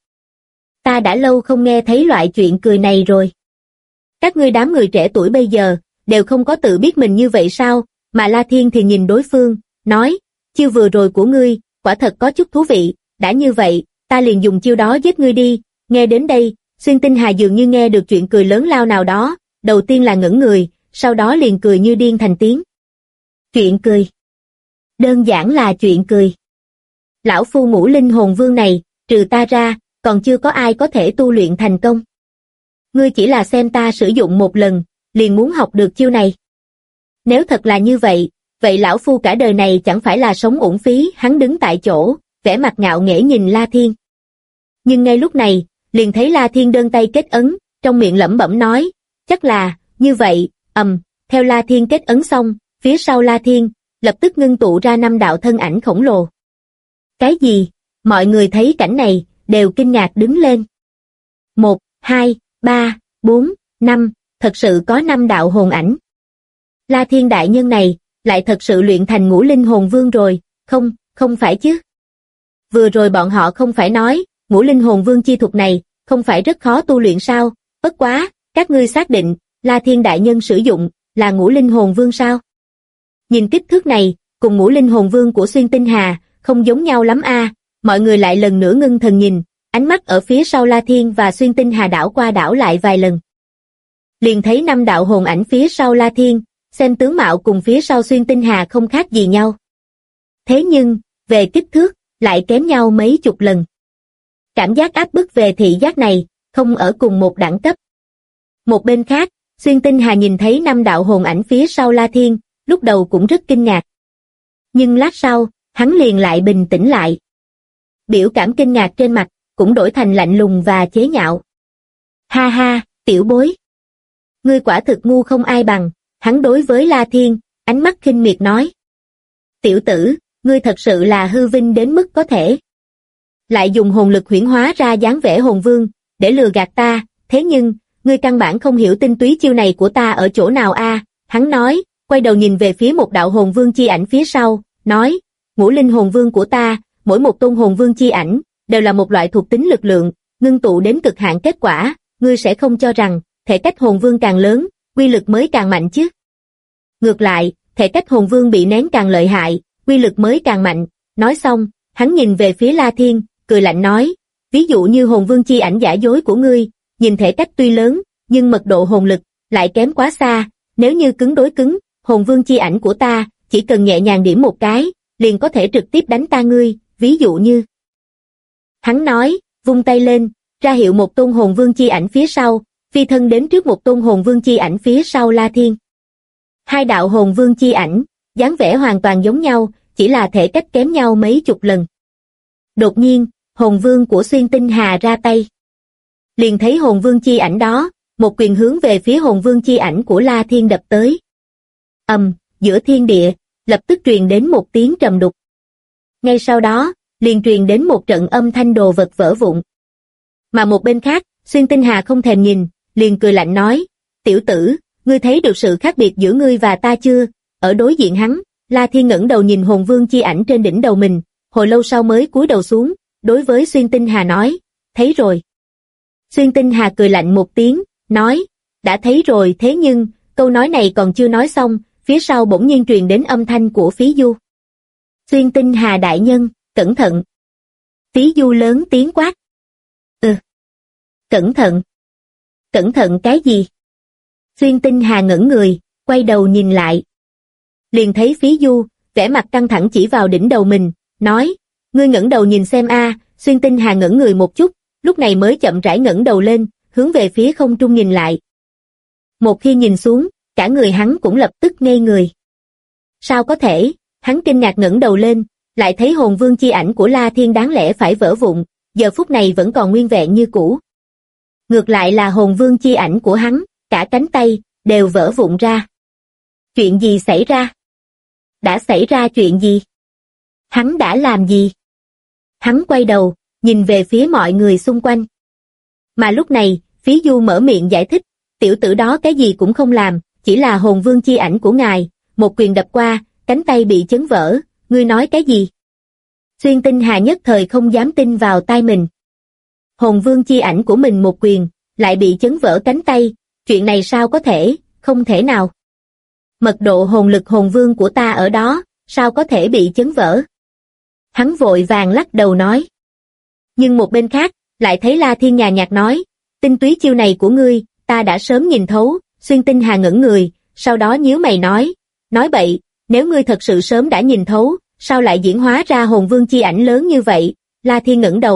Ta đã lâu không nghe thấy loại chuyện cười này rồi. Các ngươi đám người trẻ tuổi bây giờ, đều không có tự biết mình như vậy sao? Mà La Thiên thì nhìn đối phương, nói, chiêu vừa rồi của ngươi, quả thật có chút thú vị, đã như vậy, ta liền dùng chiêu đó giết ngươi đi. Nghe đến đây, Xuyên Tinh Hà dường như nghe được chuyện cười lớn lao nào đó, đầu tiên là ngẩn người, sau đó liền cười như điên thành tiếng. Chuyện cười? Đơn giản là chuyện cười. Lão phu Ngũ Linh hồn vương này, trừ ta ra, còn chưa có ai có thể tu luyện thành công. Ngươi chỉ là xem ta sử dụng một lần, liền muốn học được chiêu này. Nếu thật là như vậy, vậy lão phu cả đời này chẳng phải là sống uổng phí. Hắn đứng tại chỗ, vẻ mặt ngạo nghễ nhìn La Thiên. Nhưng ngay lúc này, liền thấy La Thiên đơn tay kết ấn, trong miệng lẩm bẩm nói, chắc là, như vậy, theo La Thiên kết ấn xong, phía sau La Thiên, lập tức ngưng tụ ra 5 đạo thân ảnh khổng lồ. Cái gì? Mọi người thấy cảnh này, đều kinh ngạc đứng lên. 1, 2, 3, 4, 5, thật sự có 5 đạo hồn ảnh. La Thiên đại nhân này, lại thật sự luyện thành Ngũ Linh Hồn Vương rồi, không phải chứ. Vừa rồi bọn họ không phải nói, Ngũ Linh Hồn Vương chi thuật này, không phải rất khó tu luyện sao, bất quá, các ngươi xác định, La Thiên đại nhân sử dụng, là Ngũ Linh Hồn Vương sao? Nhìn kích thước này, cùng Ngũ Linh Hồn Vương của Xuyên Tinh Hà, không giống nhau lắm a. Mọi người lại lần nữa ngưng thần nhìn, ánh mắt ở phía sau La Thiên và Xuyên Tinh Hà đảo qua đảo lại vài lần. Liền thấy 5 đạo hồn ảnh phía sau La Thiên, xem tướng mạo cùng phía sau Xuyên Tinh Hà không khác gì nhau. Thế nhưng, về kích thước, lại kém nhau mấy chục lần. Cảm giác áp bức về thị giác này, không ở cùng một đẳng cấp. Một bên khác, Xuyên Tinh Hà nhìn thấy 5 đạo hồn ảnh phía sau La Thiên, lúc đầu cũng rất kinh ngạc. Nhưng lát sau, hắn liền lại bình tĩnh lại. Biểu cảm kinh ngạc trên mặt, cũng đổi thành lạnh lùng và chế nhạo. Ha ha, tiểu bối. Ngươi quả thực ngu không ai bằng, hắn đối với La Thiên, ánh mắt khinh miệt nói. Tiểu tử, ngươi thật sự là hư vinh đến mức có thể. Lại dùng hồn lực huyễn hóa ra dáng vẻ hồn vương, để lừa gạt ta, thế nhưng, ngươi căn bản không hiểu tinh túy chiêu này của ta ở chỗ nào a. Hắn nói, quay đầu nhìn về phía một đạo hồn vương chi ảnh phía sau, nói, Ngũ Linh Hồn Vương của ta, mỗi một tôn hồn vương chi ảnh, đều là một loại thuộc tính lực lượng, ngưng tụ đến cực hạn kết quả, ngươi sẽ không cho rằng, thể cách hồn vương càng lớn, quy lực mới càng mạnh chứ. Ngược lại, thể cách hồn vương bị nén càng lợi hại, quy lực mới càng mạnh. Nói xong, hắn nhìn về phía La Thiên, cười lạnh nói, ví dụ như hồn vương chi ảnh giả dối của ngươi, nhìn thể cách tuy lớn, nhưng mật độ hồn lực lại kém quá xa, nếu như cứng đối cứng, hồn vương chi ảnh của ta, chỉ cần nhẹ nhàng điểm một cái, liền có thể trực tiếp đánh ta ngươi, ví dụ như. Hắn nói, vung tay lên, ra hiệu một tôn hồn vương chi ảnh phía sau, phi thân đến trước một tôn hồn vương chi ảnh phía sau La Thiên. 2 đạo hồn vương chi ảnh, dáng vẻ hoàn toàn giống nhau, chỉ là thể cách kém nhau mấy chục lần. Đột nhiên, hồn vương của Xuyên Tinh Hà ra tay. Liền thấy hồn vương chi ảnh đó, một quyền hướng về phía hồn vương chi ảnh của La Thiên đập tới. Giữa thiên địa, lập tức truyền đến một tiếng trầm đục. Ngay sau đó, liền truyền đến một trận âm thanh đồ vật vỡ vụn. Mà một bên khác, Xuyên Tinh Hà không thèm nhìn, liền cười lạnh nói, tiểu tử, ngươi thấy được sự khác biệt giữa ngươi và ta chưa? Ở đối diện hắn, La Thiên ngẩng đầu nhìn hồn vương chi ảnh trên đỉnh đầu mình, hồi lâu sau mới cúi đầu xuống, đối với Xuyên Tinh Hà nói, thấy rồi. Xuyên Tinh Hà cười lạnh một tiếng, nói, đã thấy rồi, thế nhưng, câu nói này còn chưa nói xong, phía sau bỗng nhiên truyền đến âm thanh của Phí Du. Xuyên Tinh Hà đại nhân, cẩn thận. Phí Du lớn tiếng quát. Cẩn thận. Cẩn thận cái gì? Xuyên Tinh Hà ngẩn người, quay đầu nhìn lại. Liền thấy Phí Du, vẻ mặt căng thẳng chỉ vào đỉnh đầu mình, nói, ngươi ngẩng đầu nhìn xem a. Xuyên Tinh Hà ngẩn người một chút, lúc này mới chậm rãi ngẩng đầu lên, hướng về phía không trung nhìn lại. Một khi nhìn xuống, cả người hắn cũng lập tức ngây người. Sao có thể? Hắn kinh ngạc ngẩng đầu lên, lại thấy hồn vương chi ảnh của La Thiên đáng lẽ phải vỡ vụn, giờ phút này vẫn còn nguyên vẹn như cũ. Ngược lại là hồn vương chi ảnh của hắn, cả cánh tay, đều vỡ vụn ra. Chuyện gì xảy ra? Đã xảy ra chuyện gì? Hắn đã làm gì? Hắn quay đầu, nhìn về phía mọi người xung quanh. Mà lúc này, Phí Du mở miệng giải thích, tiểu tử đó cái gì cũng không làm, chỉ là hồn vương chi ảnh của ngài, một quyền đập qua, cánh tay bị chấn vỡ, ngươi nói cái gì? Xuyên Tinh Hà nhất thời không dám tin vào tai mình. Hồn vương chi ảnh của mình một quyền, lại bị chấn vỡ cánh tay, chuyện này sao có thể, không thể nào. Mật độ hồn lực hồn vương của ta ở đó, sao có thể bị chấn vỡ? Hắn vội vàng lắc đầu nói. Nhưng một bên khác, lại thấy La Thiên nhàn nhạt nói, tinh túy chiêu này của ngươi, ta đã sớm nhìn thấu. Xuyên Tinh Hà ngẩn người, sau đó nhíu mày nói bậy, nếu ngươi thật sự sớm đã nhìn thấu, sao lại diễn hóa ra hồn vương chi ảnh lớn như vậy? La Thiên ngẩng đầu,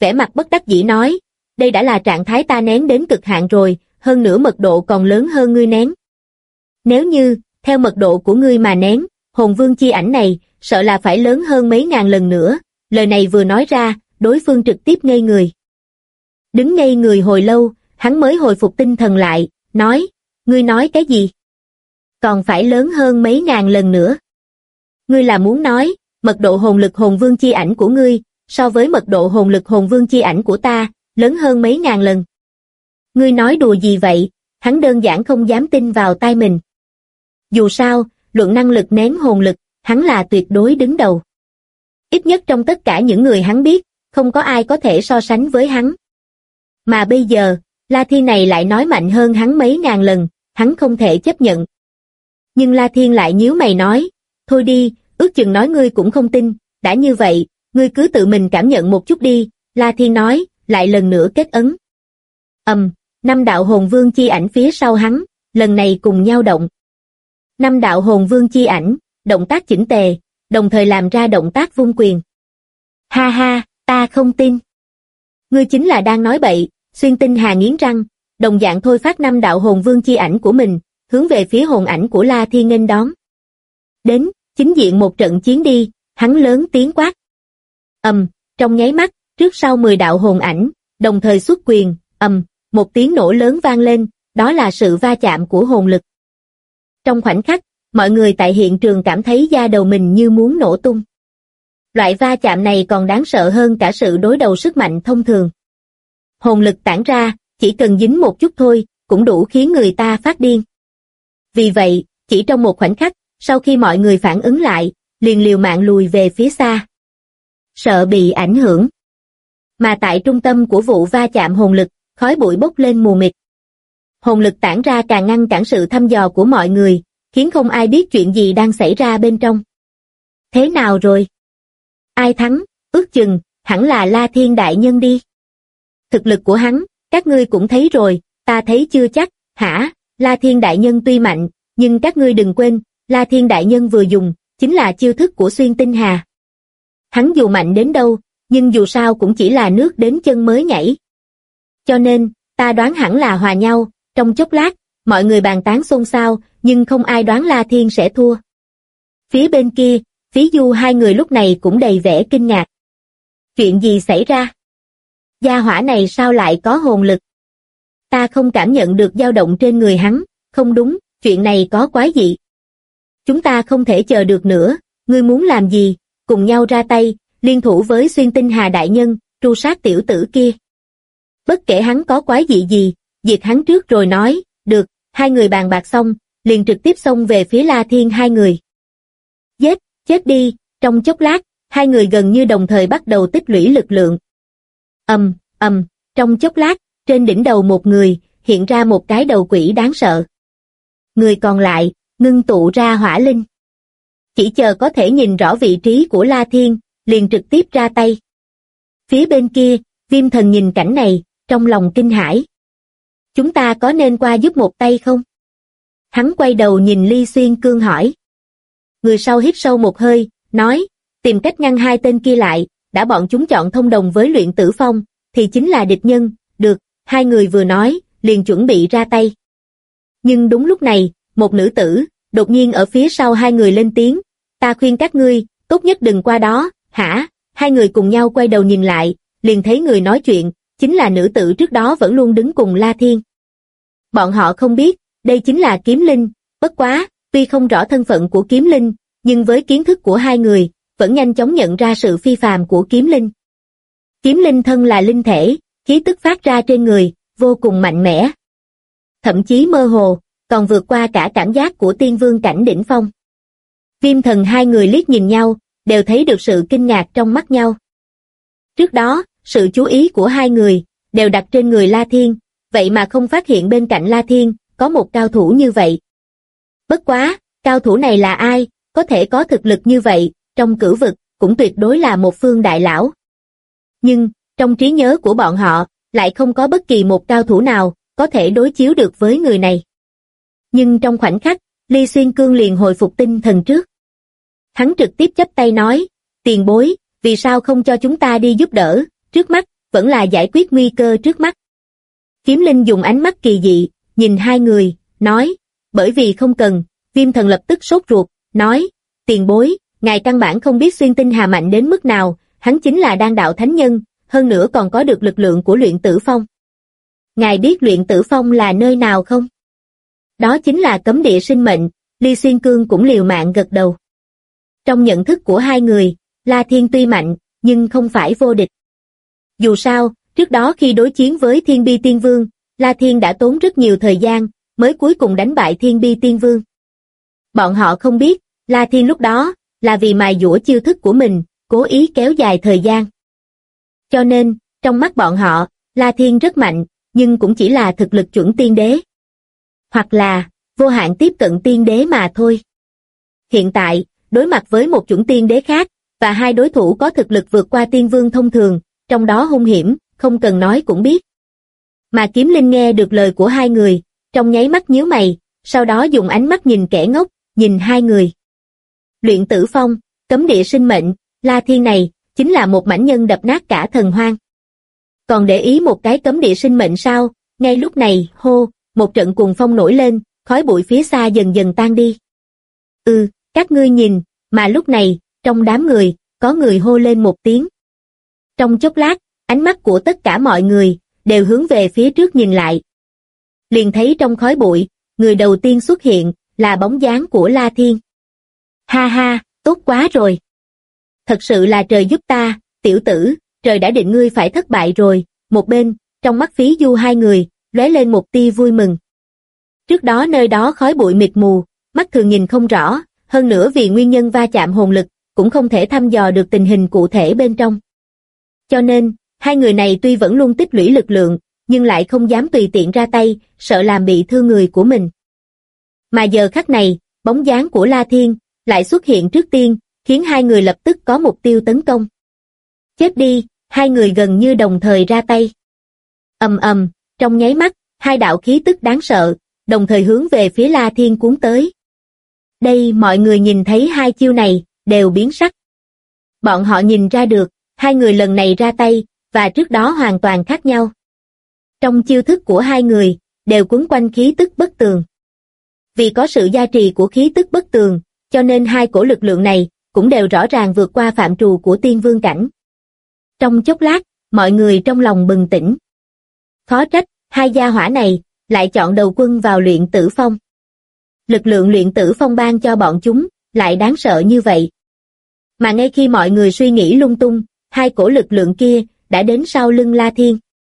vẻ mặt bất đắc dĩ nói, đây đã là trạng thái ta nén đến cực hạn rồi, hơn nữa mật độ còn lớn hơn ngươi nén. Nếu như, theo mật độ của ngươi mà nén, hồn vương chi ảnh này, sợ là phải lớn hơn mấy ngàn lần nữa, lời này vừa nói ra, đối phương trực tiếp ngây người. Đứng ngây người hồi lâu, hắn mới hồi phục tinh thần lại, nói, ngươi nói cái gì? Còn phải lớn hơn mấy ngàn lần nữa. Ngươi là muốn nói, mật độ hồn lực hồn vương chi ảnh của ngươi, so với mật độ hồn lực hồn vương chi ảnh của ta, lớn hơn mấy ngàn lần. Ngươi nói đùa gì vậy? Hắn đơn giản không dám tin vào tai mình. Dù sao, luận năng lực nén hồn lực, hắn là tuyệt đối đứng đầu. Ít nhất trong tất cả những người hắn biết, không có ai có thể so sánh với hắn. Mà bây giờ, La Thiên này lại nói mạnh hơn hắn mấy ngàn lần, hắn không thể chấp nhận. Nhưng La Thiên lại nhíu mày nói, thôi đi, ước chừng nói ngươi cũng không tin, đã như vậy, ngươi cứ tự mình cảm nhận một chút đi, La Thiên nói, lại lần nữa kết ấn. Năm đạo hồn vương chi ảnh phía sau hắn, lần này cùng nhau động. Năm đạo hồn vương chi ảnh, động tác chỉnh tề, đồng thời làm ra động tác vung quyền. Ha ha, ta không tin. Ngươi chính là đang nói bậy, Xuyên Tinh Hà nghiến răng, đồng dạng thôi phát năm đạo hồn vương chi ảnh của mình, hướng về phía hồn ảnh của La Thiên nghênh đón. Đến, chính diện một trận chiến đi, hắn lớn tiếng quát. Trong nháy mắt, trước sau 10 đạo hồn ảnh, đồng thời xuất quyền, một tiếng nổ lớn vang lên, đó là sự va chạm của hồn lực. Trong khoảnh khắc, mọi người tại hiện trường cảm thấy da đầu mình như muốn nổ tung. Loại va chạm này còn đáng sợ hơn cả sự đối đầu sức mạnh thông thường. Hồn lực tản ra, chỉ cần dính một chút thôi, cũng đủ khiến người ta phát điên. Vì vậy, chỉ trong một khoảnh khắc, sau khi mọi người phản ứng lại, liền liều mạng lùi về phía xa. Sợ bị ảnh hưởng. Mà tại trung tâm của vụ va chạm hồn lực, khói bụi bốc lên mù mịt. Hồn lực tản ra càng ngăn cản sự thăm dò của mọi người, khiến không ai biết chuyện gì đang xảy ra bên trong. Thế nào rồi? Ai thắng? Ước chừng, hẳn là La Thiên đại nhân đi. Thực lực của hắn, các ngươi cũng thấy rồi, ta thấy chưa chắc, hả? La Thiên đại nhân tuy mạnh, nhưng các ngươi đừng quên, La Thiên đại nhân vừa dùng, chính là chiêu thức của Xuyên Tinh Hà. Hắn dù mạnh đến đâu, nhưng dù sao cũng chỉ là nước đến chân mới nhảy. Cho nên, ta đoán hẳn là hòa nhau, trong chốc lát, mọi người bàn tán xôn xao, nhưng không ai đoán La Thiên sẽ thua. Phía bên kia, Phí Du hai người lúc này cũng đầy vẻ kinh ngạc. Chuyện gì xảy ra? Gia hỏa này sao lại có hồn lực? Ta không cảm nhận được dao động trên người hắn, không đúng, chuyện này có quái dị. Chúng ta không thể chờ được nữa, ngươi muốn làm gì? Cùng nhau ra tay, liên thủ với Xuyên Tinh Hà đại nhân, tru sát tiểu tử kia. Bất kể hắn có quái dị gì, diệt hắn trước rồi nói, được, hai người bàn bạc xong, liền trực tiếp xông về phía La Thiên hai người. Giết, chết đi, trong chốc lát, hai người gần như đồng thời bắt đầu tích lũy lực lượng. Trong chốc lát, trên đỉnh đầu một người, hiện ra một cái đầu quỷ đáng sợ. Người còn lại, ngưng tụ ra hỏa linh. Chỉ chờ có thể nhìn rõ vị trí của La Thiên, liền trực tiếp ra tay. Phía bên kia, Viêm Thần nhìn cảnh này, trong lòng kinh hãi. Chúng ta có nên qua giúp một tay không? Hắn quay đầu nhìn Ly Xuyên Cương hỏi. Người sau hít sâu một hơi, nói, tìm cách ngăn hai tên kia lại, đã bọn chúng chọn thông đồng với Luyện Tử Phong, thì chính là địch nhân, được, hai người vừa nói, liền chuẩn bị ra tay. Nhưng đúng lúc này, một nữ tử, đột nhiên ở phía sau hai người lên tiếng, ta khuyên các ngươi, tốt nhất đừng qua đó, hả? Hai người cùng nhau quay đầu nhìn lại, liền thấy người nói chuyện, chính là nữ tử trước đó vẫn luôn đứng cùng La Thiên. Bọn họ không biết, đây chính là Kiếm Linh, bất quá, tuy không rõ thân phận của Kiếm Linh, nhưng với kiến thức của hai người, vẫn nhanh chóng nhận ra sự phi phàm của Kiếm Linh. Kiếm Linh thân là linh thể, khí tức phát ra trên người, vô cùng mạnh mẽ. Thậm chí mơ hồ, còn vượt qua cả cảm giác của tiên vương cảnh đỉnh phong. Viêm Thần hai người liếc nhìn nhau, đều thấy được sự kinh ngạc trong mắt nhau. Trước đó, sự chú ý của hai người, đều đặt trên người La Thiên, vậy mà không phát hiện bên cạnh La Thiên, có một cao thủ như vậy. Bất quá, cao thủ này là ai, có thể có thực lực như vậy, trong cửu vực, cũng tuyệt đối là một phương đại lão. Nhưng, trong trí nhớ của bọn họ, lại không có bất kỳ một cao thủ nào, có thể đối chiếu được với người này. Nhưng trong khoảnh khắc, Ly Xuyên Cương liền hồi phục tinh thần trước. Hắn trực tiếp chắp tay nói, tiền bối, vì sao không cho chúng ta đi giúp đỡ, trước mắt, vẫn là giải quyết nguy cơ trước mắt. Kiếm Linh dùng ánh mắt kỳ dị, nhìn hai người, nói, bởi vì không cần, Viêm Thần lập tức sốt ruột, nói, tiền bối, ngài căn bản không biết Xuyên Tinh Hà mạnh đến mức nào, hắn chính là đan đạo thánh nhân, hơn nữa còn có được lực lượng của Luyện Tử Phong. Ngài biết Luyện Tử Phong là nơi nào không? Đó chính là cấm địa sinh mệnh, Ly Xuyên Cương cũng liều mạng gật đầu. Trong nhận thức của hai người, La Thiên tuy mạnh, nhưng không phải vô địch. Dù sao, trước đó khi đối chiến với Thiên Bi Tiên Vương, La Thiên đã tốn rất nhiều thời gian, mới cuối cùng đánh bại Thiên Bi Tiên Vương. Bọn họ không biết, La Thiên lúc đó, là vì mài dũa chiêu thức của mình, cố ý kéo dài thời gian. Cho nên, trong mắt bọn họ, La Thiên rất mạnh, nhưng cũng chỉ là thực lực chuẩn tiên đế. Hoặc là, vô hạn tiếp cận tiên đế mà thôi. Hiện tại, đối mặt với một chuẩn tiên đế khác, và hai đối thủ có thực lực vượt qua tiên vương thông thường, trong đó hung hiểm, không cần nói cũng biết. Mà Kiếm Linh nghe được lời của hai người, trong nháy mắt nhíu mày, sau đó dùng ánh mắt nhìn kẻ ngốc, nhìn hai người. Luyện Tử Phong, cấm địa sinh mệnh, La Thiên này, chính là một mãnh nhân đập nát cả thần hoang. Còn để ý một cái cấm địa sinh mệnh sao? Ngay lúc này, hô, một trận cuồng phong nổi lên, khói bụi phía xa dần dần tan đi. Các ngươi nhìn, mà lúc này, trong đám người, có người hô lên một tiếng. Trong chốc lát, ánh mắt của tất cả mọi người, đều hướng về phía trước nhìn lại. Liền thấy trong khói bụi, người đầu tiên xuất hiện, là bóng dáng của La Thiên. Ha ha, tốt quá rồi. Thật sự là trời giúp ta, tiểu tử, trời đã định ngươi phải thất bại rồi. Một bên, trong mắt Phí Du hai người, lóe lên một tia vui mừng. Trước đó nơi đó khói bụi mịt mù, mắt thường nhìn không rõ, hơn nữa vì nguyên nhân va chạm hồn lực, cũng không thể thăm dò được tình hình cụ thể bên trong. Cho nên, hai người này tuy vẫn luôn tích lũy lực lượng, nhưng lại không dám tùy tiện ra tay, sợ làm bị thương người của mình. Mà giờ khắc này, bóng dáng của La Thiên lại xuất hiện trước tiên, khiến hai người lập tức có mục tiêu tấn công. Chết đi, hai người gần như đồng thời ra tay. Ầm ầm, trong nháy mắt, hai đạo khí tức đáng sợ, đồng thời hướng về phía La Thiên cuốn tới. Đây mọi người nhìn thấy hai chiêu này, đều biến sắc. Bọn họ nhìn ra được, hai người lần này ra tay, và trước đó hoàn toàn khác nhau. Trong chiêu thức của hai người, đều quấn quanh khí tức bất tường. Vì có sự gia trì của khí tức bất tường, cho nên hai cổ lực lượng này, cũng đều rõ ràng vượt qua phạm trù của tiên vương cảnh. Trong chốc lát, mọi người trong lòng bừng tỉnh. Khó trách, hai gia hỏa này, lại chọn đầu quân vào Luyện Tử Phong. Lực lượng Luyện Tử Phong ban cho bọn chúng, lại đáng sợ như vậy. Mà ngay khi mọi người suy nghĩ lung tung, hai cổ lực lượng kia, đã đến sau lưng La Thiên.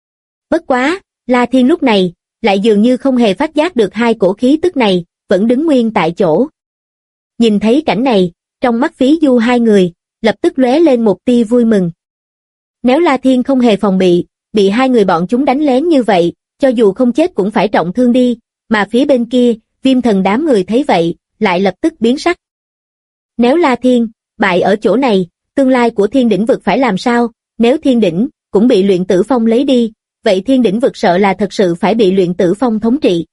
Bất quá, La Thiên lúc này, lại dường như không hề phát giác được hai cổ khí tức này, vẫn đứng nguyên tại chỗ. Nhìn thấy cảnh này, trong mắt Phí Du hai người, lập tức lóe lên một tia vui mừng. Nếu La Thiên không hề phòng bị hai người bọn chúng đánh lén như vậy, cho dù không chết cũng phải trọng thương đi, mà phía bên kia, Viêm Thần đám người thấy vậy, lại lập tức biến sắc. Nếu La Thiên bại ở chỗ này, tương lai của Thiên Đỉnh vực phải làm sao? Nếu Thiên Đỉnh cũng bị Luyện Tử Phong lấy đi, vậy Thiên Đỉnh vực sợ là thật sự phải bị Luyện Tử Phong thống trị.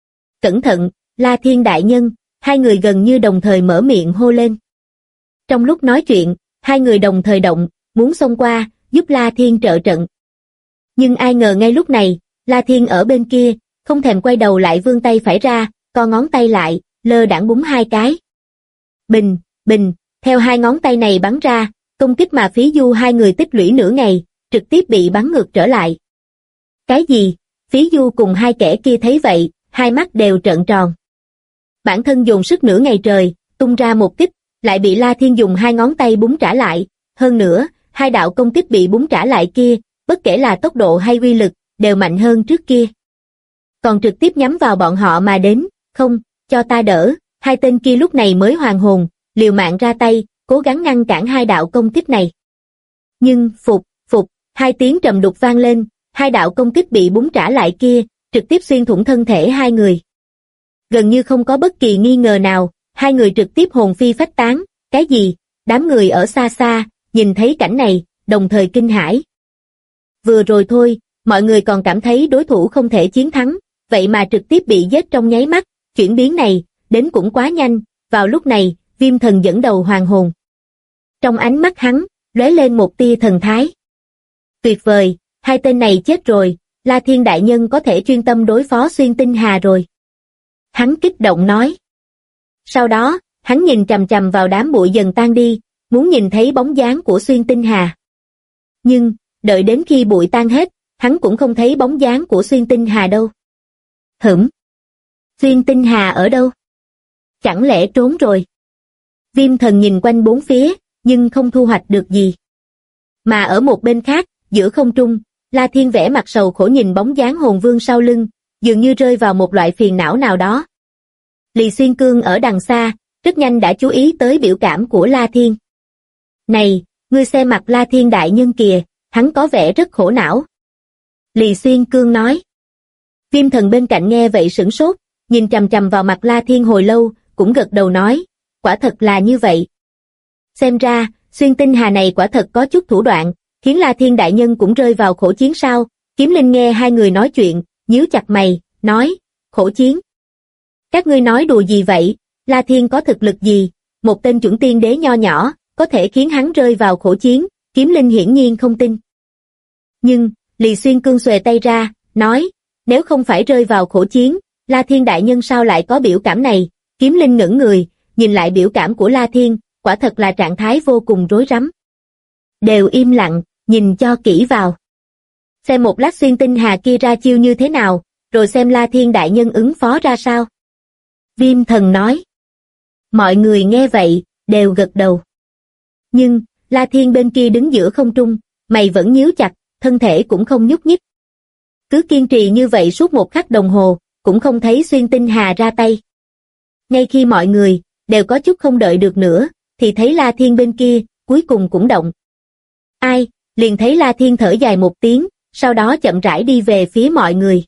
Cẩn thận, La Thiên đại nhân, hai người gần như đồng thời mở miệng hô lên. Trong lúc nói chuyện, hai người đồng thời động, muốn xông qua, giúp La Thiên trợ trận. Nhưng ai ngờ ngay lúc này, La Thiên ở bên kia, không thèm quay đầu lại vươn tay phải ra, co ngón tay lại, lơ đãng búng hai cái. Bình, bình, theo hai ngón tay này bắn ra, công kích mà Phí Du hai người tích lũy nửa ngày, trực tiếp bị bắn ngược trở lại. Cái gì? Phí Du cùng hai kẻ kia thấy vậy, hai mắt đều trợn tròn. Bản thân dùng sức nửa ngày trời, tung ra một kích, lại bị La Thiên dùng hai ngón tay búng trả lại. Hơn nữa, hai đạo công kích bị búng trả lại kia, bất kể là tốc độ hay uy lực, đều mạnh hơn trước kia. Còn trực tiếp nhắm vào bọn họ mà đến, không, cho ta đỡ, hai tên kia lúc này mới hoàn hồn, liều mạng ra tay, cố gắng ngăn cản hai đạo công kích này. Nhưng, phục, hai tiếng trầm đục vang lên, hai đạo công kích bị búng trả lại kia, trực tiếp xuyên thủng thân thể hai người. Gần như không có bất kỳ nghi ngờ nào, hai người trực tiếp hồn phi phách tán, cái gì? Đám người ở xa xa, nhìn thấy cảnh này, đồng thời kinh hãi. Vừa rồi thôi, mọi người còn cảm thấy đối thủ không thể chiến thắng, vậy mà trực tiếp bị giết trong nháy mắt, chuyển biến này, đến cũng quá nhanh, vào lúc này, Viêm Thần dẫn đầu hoàn hồn. Trong ánh mắt hắn, lóe lên một tia thần thái. Tuyệt vời, hai tên này chết rồi, La Thiên đại nhân có thể chuyên tâm đối phó Xuyên Tinh Hà rồi. Hắn kích động nói. Sau đó, hắn nhìn chằm chằm vào đám bụi dần tan đi, muốn nhìn thấy bóng dáng của Xuyên Tinh Hà. Nhưng, đợi đến khi bụi tan hết, hắn cũng không thấy bóng dáng của Xuyên Tinh Hà đâu. Xuyên Tinh Hà ở đâu? Chẳng lẽ trốn rồi? Viêm thần nhìn quanh bốn phía, nhưng không thu hoạch được gì. Mà ở một bên khác, giữa không trung, La Thiên vẻ mặt sầu khổ nhìn bóng dáng hồn vương sau lưng, dường như rơi vào một loại phiền não nào đó. Lý Xuyên Cương ở đằng xa, rất nhanh đã chú ý tới biểu cảm của La Thiên. Này, ngươi xem mặt La Thiên đại nhân kìa, hắn có vẻ rất khổ não. Lý Xuyên Cương nói. Viêm thần bên cạnh nghe vậy sửng sốt, nhìn chằm chằm vào mặt La Thiên hồi lâu, cũng gật đầu nói, quả thật là như vậy. Xem ra, Xuyên Tinh Hà này quả thật có chút thủ đoạn, khiến La Thiên đại nhân cũng rơi vào khổ chiến sao. Kiếm Linh nghe hai người nói chuyện, nhíu chặt mày, nói, khổ chiến. Các ngươi nói đùa gì vậy, La Thiên có thực lực gì, một tên chuẩn tiên đế nho nhỏ, có thể khiến hắn rơi vào khổ chiến, Kiếm Linh hiển nhiên không tin. Nhưng, Lý Xuyên Cương xuề tay ra, nói, nếu không phải rơi vào khổ chiến, La Thiên đại nhân sao lại có biểu cảm này. Kiếm Linh ngẩng người, nhìn lại biểu cảm của La Thiên, quả thật là trạng thái vô cùng rối rắm. Đều im lặng, nhìn cho kỹ vào. Xem một lát Xuyên Tinh Hà kia ra chiêu như thế nào, rồi xem La Thiên đại nhân ứng phó ra sao. Viêm thần nói. Mọi người nghe vậy, đều gật đầu. Nhưng, La Thiên bên kia đứng giữa không trung, mày vẫn nhíu chặt, thân thể cũng không nhúc nhích. Cứ kiên trì như vậy suốt một khắc đồng hồ, cũng không thấy Xuyên Tinh Hà ra tay. Ngay khi mọi người đều có chút không đợi được nữa, thì thấy La Thiên bên kia, cuối cùng cũng động. Ai, liền thấy La Thiên thở dài một tiếng, sau đó chậm rãi đi về phía mọi người.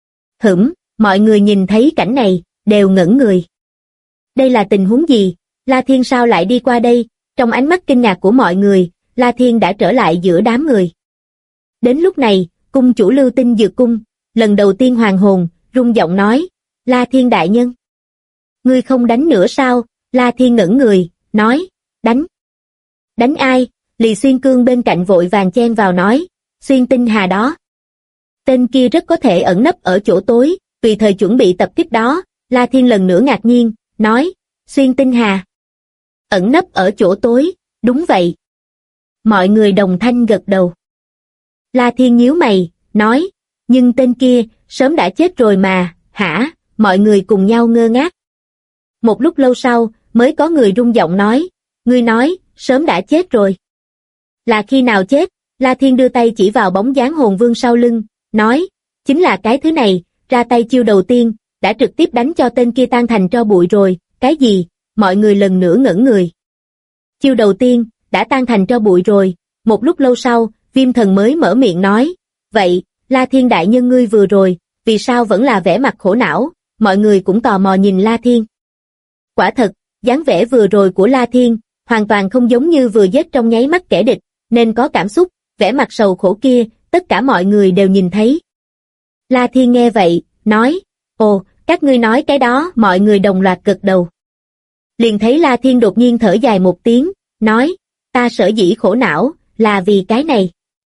Mọi người nhìn thấy cảnh này, đều ngẩn người. Đây là tình huống gì? La Thiên sao lại đi qua đây? Trong ánh mắt kinh ngạc của mọi người, La Thiên đã trở lại giữa đám người. Đến lúc này, cung chủ Lưu Tinh Dược Cung, lần đầu tiên hoàn hồn, rung giọng nói, La Thiên đại nhân. Ngươi không đánh nữa sao? La Thiên ngẩn người, nói, đánh. Đánh ai? Lý Xuyên Cương bên cạnh vội vàng chen vào nói, Xuyên Tinh Hà đó. Tên kia rất có thể ẩn nấp ở chỗ tối, tùy thời chuẩn bị tập kích đó. La Thiên lần nữa ngạc nhiên, nói, Xuyên Tinh Hà. Ẩn nấp ở chỗ tối, đúng vậy. Mọi người đồng thanh gật đầu. La Thiên nhíu mày, nói, nhưng tên kia, sớm đã chết rồi mà, hả? Mọi người cùng nhau ngơ ngác. Một lúc lâu sau, mới có người rung giọng nói, ngươi nói, sớm đã chết rồi. Là khi nào chết? La Thiên đưa tay chỉ vào bóng dáng hồn vương sau lưng, nói, chính là cái thứ này, ra tay chiêu đầu tiên, đã trực tiếp đánh cho tên kia tan thành tro bụi rồi. Cái gì? Mọi người lần nữa ngẩn người. Chiêu đầu tiên, đã tan thành tro bụi rồi. Một lúc lâu sau, Viêm thần mới mở miệng nói, vậy, La Thiên đại nhân ngươi vừa rồi, vì sao vẫn là vẻ mặt khổ não? Mọi người cũng tò mò nhìn La Thiên. Quả thật, dáng vẻ vừa rồi của La Thiên, hoàn toàn không giống như vừa giết trong nháy mắt kẻ địch, nên có cảm xúc, vẻ mặt sầu khổ kia, tất cả mọi người đều nhìn thấy. La Thiên nghe vậy, nói, ồ, các ngươi nói cái đó, mọi người đồng loạt gật đầu. Liền thấy La Thiên đột nhiên thở dài một tiếng, nói, ta sở dĩ khổ não, là vì cái này.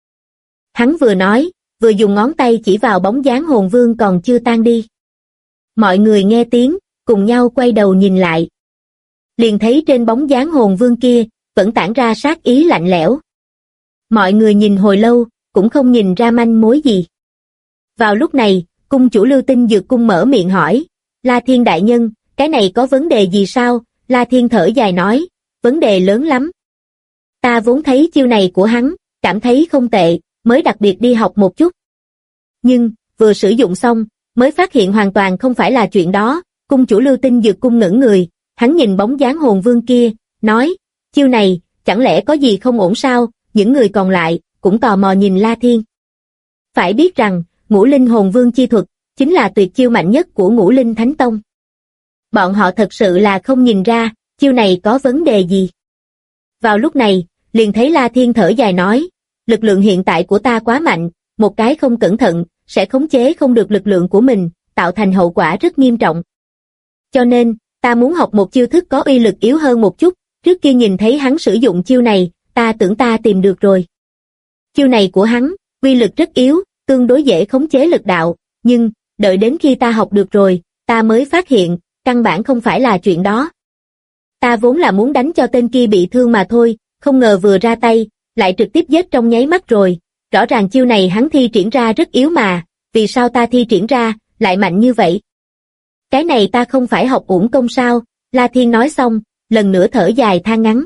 Hắn vừa nói, vừa dùng ngón tay chỉ vào bóng dáng hồn vương còn chưa tan đi. Mọi người nghe tiếng, cùng nhau quay đầu nhìn lại. Liền thấy trên bóng dáng hồn vương kia, vẫn tản ra sát ý lạnh lẽo. Mọi người nhìn hồi lâu, cũng không nhìn ra manh mối gì. Vào lúc này, cung chủ Lưu Tinh Dược Cung mở miệng hỏi, La Thiên đại nhân, cái này có vấn đề gì sao? La Thiên thở dài nói, vấn đề lớn lắm. Ta vốn thấy chiêu này của hắn, cảm thấy không tệ, mới đặc biệt đi học một chút. Nhưng, vừa sử dụng xong, mới phát hiện hoàn toàn không phải là chuyện đó. Cung chủ Lưu Tinh Dược Cung ngẩn người, hắn nhìn bóng dáng hồn vương kia, nói, chiêu này, chẳng lẽ có gì không ổn sao? Những người còn lại, cũng tò mò nhìn La Thiên. Phải biết rằng, Ngũ Linh Hồn Vương chi thuật, chính là tuyệt chiêu mạnh nhất của Ngũ Linh Thánh Tông. Bọn họ thật sự là không nhìn ra, chiêu này có vấn đề gì. Vào lúc này, liền thấy La Thiên thở dài nói, lực lượng hiện tại của ta quá mạnh, một cái không cẩn thận, sẽ khống chế không được lực lượng của mình, tạo thành hậu quả rất nghiêm trọng. Cho nên, ta muốn học một chiêu thức có uy lực yếu hơn một chút, trước kia nhìn thấy hắn sử dụng chiêu này, ta tưởng ta tìm được rồi. Chiêu này của hắn, Quy lực rất yếu, tương đối dễ khống chế lực đạo, nhưng, đợi đến khi ta học được rồi, ta mới phát hiện, căn bản không phải là chuyện đó. Ta vốn là muốn đánh cho tên kia bị thương mà thôi, không ngờ vừa ra tay, lại trực tiếp giết trong nháy mắt rồi. Rõ ràng chiêu này hắn thi triển ra rất yếu mà, vì sao ta thi triển ra, lại mạnh như vậy? Cái này ta không phải học uổng công sao? La Thiên nói xong, lần nữa thở dài than ngắn.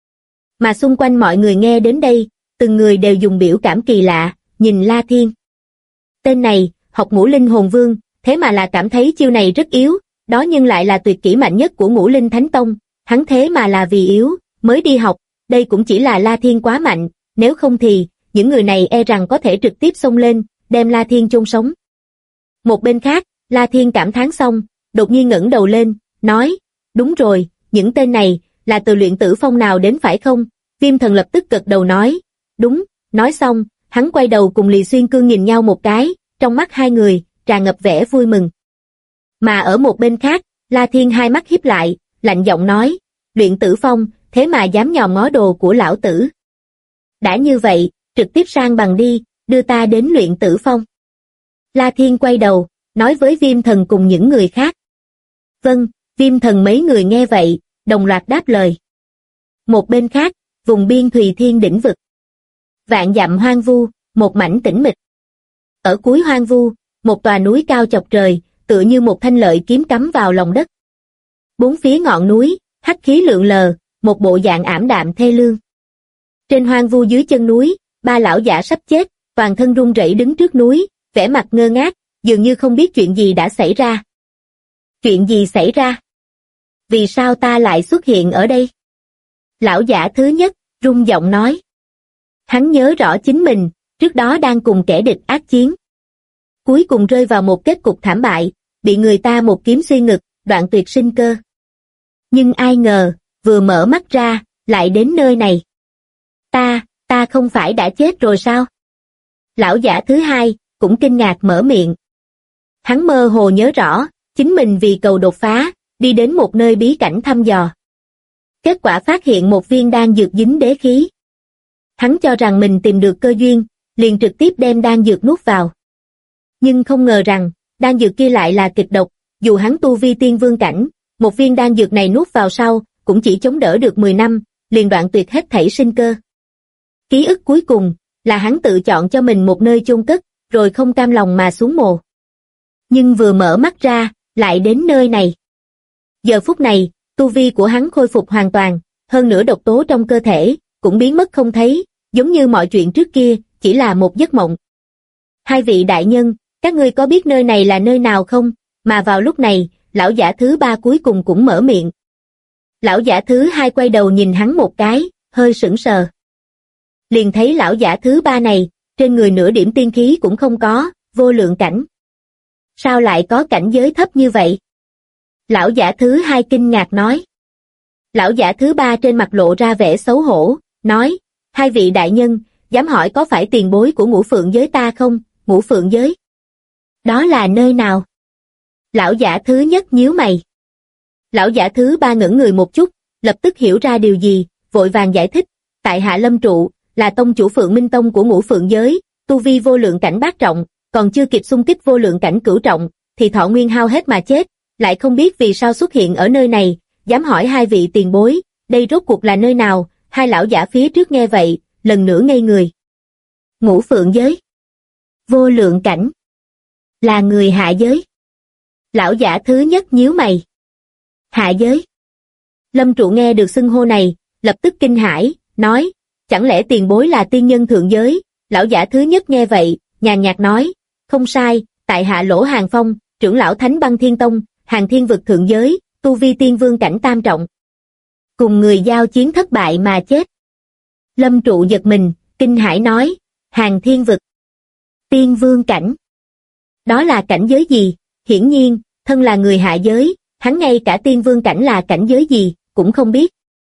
Mà xung quanh mọi người nghe đến đây, từng người đều dùng biểu cảm kỳ lạ, nhìn La Thiên. Tên này, học Ngũ Linh Hồn Vương, thế mà là cảm thấy chiêu này rất yếu, đó nhưng lại là tuyệt kỹ mạnh nhất của Ngũ Linh Thánh Tông, hắn thế mà là vì yếu, mới đi học, đây cũng chỉ là La Thiên quá mạnh, nếu không thì, những người này e rằng có thể trực tiếp xông lên, đem La Thiên chôn sống. Một bên khác, La Thiên cảm thán xong, đột nhiên ngẩng đầu lên, nói, đúng rồi, những tên này, là từ Luyện Tử Phong nào đến phải không? Viêm Thần lập tức gật đầu nói, đúng, nói xong, hắn quay đầu cùng Lì Xuyên Cương nhìn nhau một cái, trong mắt hai người, tràn ngập vẻ vui mừng. Mà ở một bên khác, La Thiên hai mắt híp lại, lạnh giọng nói, Luyện Tử Phong, thế mà dám nhòm ngó đồ của lão tử. Đã như vậy, trực tiếp sang bằng đi, đưa ta đến Luyện Tử Phong. La Thiên quay đầu, nói với Viêm Thần cùng những người khác. Vâng, Viêm Thần mấy người nghe vậy, đồng loạt đáp lời. Một bên khác, vùng biên Thùy Thiên đỉnh vực. Vạn dặm hoang vu, một mảnh tĩnh mịch. Ở cuối hoang vu, một tòa núi cao chọc trời, tựa như một thanh lợi kiếm cắm vào lòng đất. Bốn phía ngọn núi, hắc khí lượn lờ, một bộ dạng ảm đạm thê lương. Trên hoang vu dưới chân núi, ba lão giả sắp chết, toàn thân run rẩy đứng trước núi, vẻ mặt ngơ ngác, dường như không biết chuyện gì đã xảy ra. Chuyện gì xảy ra? Vì sao ta lại xuất hiện ở đây? Lão giả thứ nhất, run giọng nói. Hắn nhớ rõ chính mình, trước đó đang cùng kẻ địch ác chiến. Cuối cùng rơi vào một kết cục thảm bại, bị người ta một kiếm xuyên ngực, đoạn tuyệt sinh cơ. Nhưng ai ngờ, vừa mở mắt ra, lại đến nơi này. Ta không phải đã chết rồi sao? Lão giả thứ hai, cũng kinh ngạc mở miệng. Hắn mơ hồ nhớ rõ, chính mình vì cầu đột phá, đi đến một nơi bí cảnh thăm dò. Kết quả phát hiện một viên đan dược dính đế khí. Hắn cho rằng mình tìm được cơ duyên, liền trực tiếp đem đan dược nuốt vào. Nhưng không ngờ rằng, đan dược kia lại là kịch độc, dù hắn tu vi tiên vương cảnh, một viên đan dược này nuốt vào sau, cũng chỉ chống đỡ được 10 năm, liền đoạn tuyệt hết thảy sinh cơ. Ký ức cuối cùng, là hắn tự chọn cho mình một nơi chôn cất, rồi không cam lòng mà xuống mồ. Nhưng vừa mở mắt ra, lại đến nơi này. Giờ phút này, tu vi của hắn khôi phục hoàn toàn, hơn nữa độc tố trong cơ thể, cũng biến mất không thấy, giống như mọi chuyện trước kia, chỉ là một giấc mộng. Hai vị đại nhân, các ngươi có biết nơi này là nơi nào không? Mà vào lúc này, lão giả thứ ba cuối cùng cũng mở miệng. Lão giả thứ hai quay đầu nhìn hắn một cái, hơi sững sờ. Liền thấy lão giả thứ ba này, trên người nửa điểm tiên khí cũng không có, vô lượng cảnh. Sao lại có cảnh giới thấp như vậy? Lão giả thứ hai kinh ngạc nói. Lão giả thứ ba trên mặt lộ ra vẻ xấu hổ, nói, hai vị đại nhân, dám hỏi có phải tiền bối của Ngũ Phượng giới ta không? Ngũ Phượng giới? Đó là nơi nào? Lão giả thứ nhất nhíu mày. Lão giả thứ ba ngẩn người một chút, lập tức hiểu ra điều gì, vội vàng giải thích, tại hạ Lâm Trụ, là tông chủ Phượng Minh Tông của Ngũ Phượng giới, tu vi vô lượng cảnh bát trọng, còn chưa kịp xung kích vô lượng cảnh cửu trọng, thì thọ nguyên hao hết mà chết, lại không biết vì sao xuất hiện ở nơi này, dám hỏi hai vị tiền bối, đây rốt cuộc là nơi nào? Hai lão giả phía trước nghe vậy, lần nữa ngây người. Ngũ Phượng giới? Vô lượng cảnh? Là người hạ giới? Lão giả thứ nhất nhíu mày. Hạ giới? Lâm Trụ nghe được xưng hô này, lập tức kinh hãi, nói, chẳng lẽ tiền bối là tiên nhân thượng giới? Lão giả thứ nhất nghe vậy, nhàn nhạt nói, không sai, tại hạ Lỗ Hàng Phong, trưởng lão Thánh Băng Thiên Tông, Hàng Thiên vực thượng giới, tu vi tiên vương cảnh tam trọng. Cùng người giao chiến thất bại mà chết. Lâm Trụ giật mình, kinh hãi nói, Hàng Thiên vực, tiên vương cảnh. Đó là cảnh giới gì? Hiển nhiên, thân là người hạ giới, hắn ngay cả tiên vương cảnh là cảnh giới gì, cũng không biết.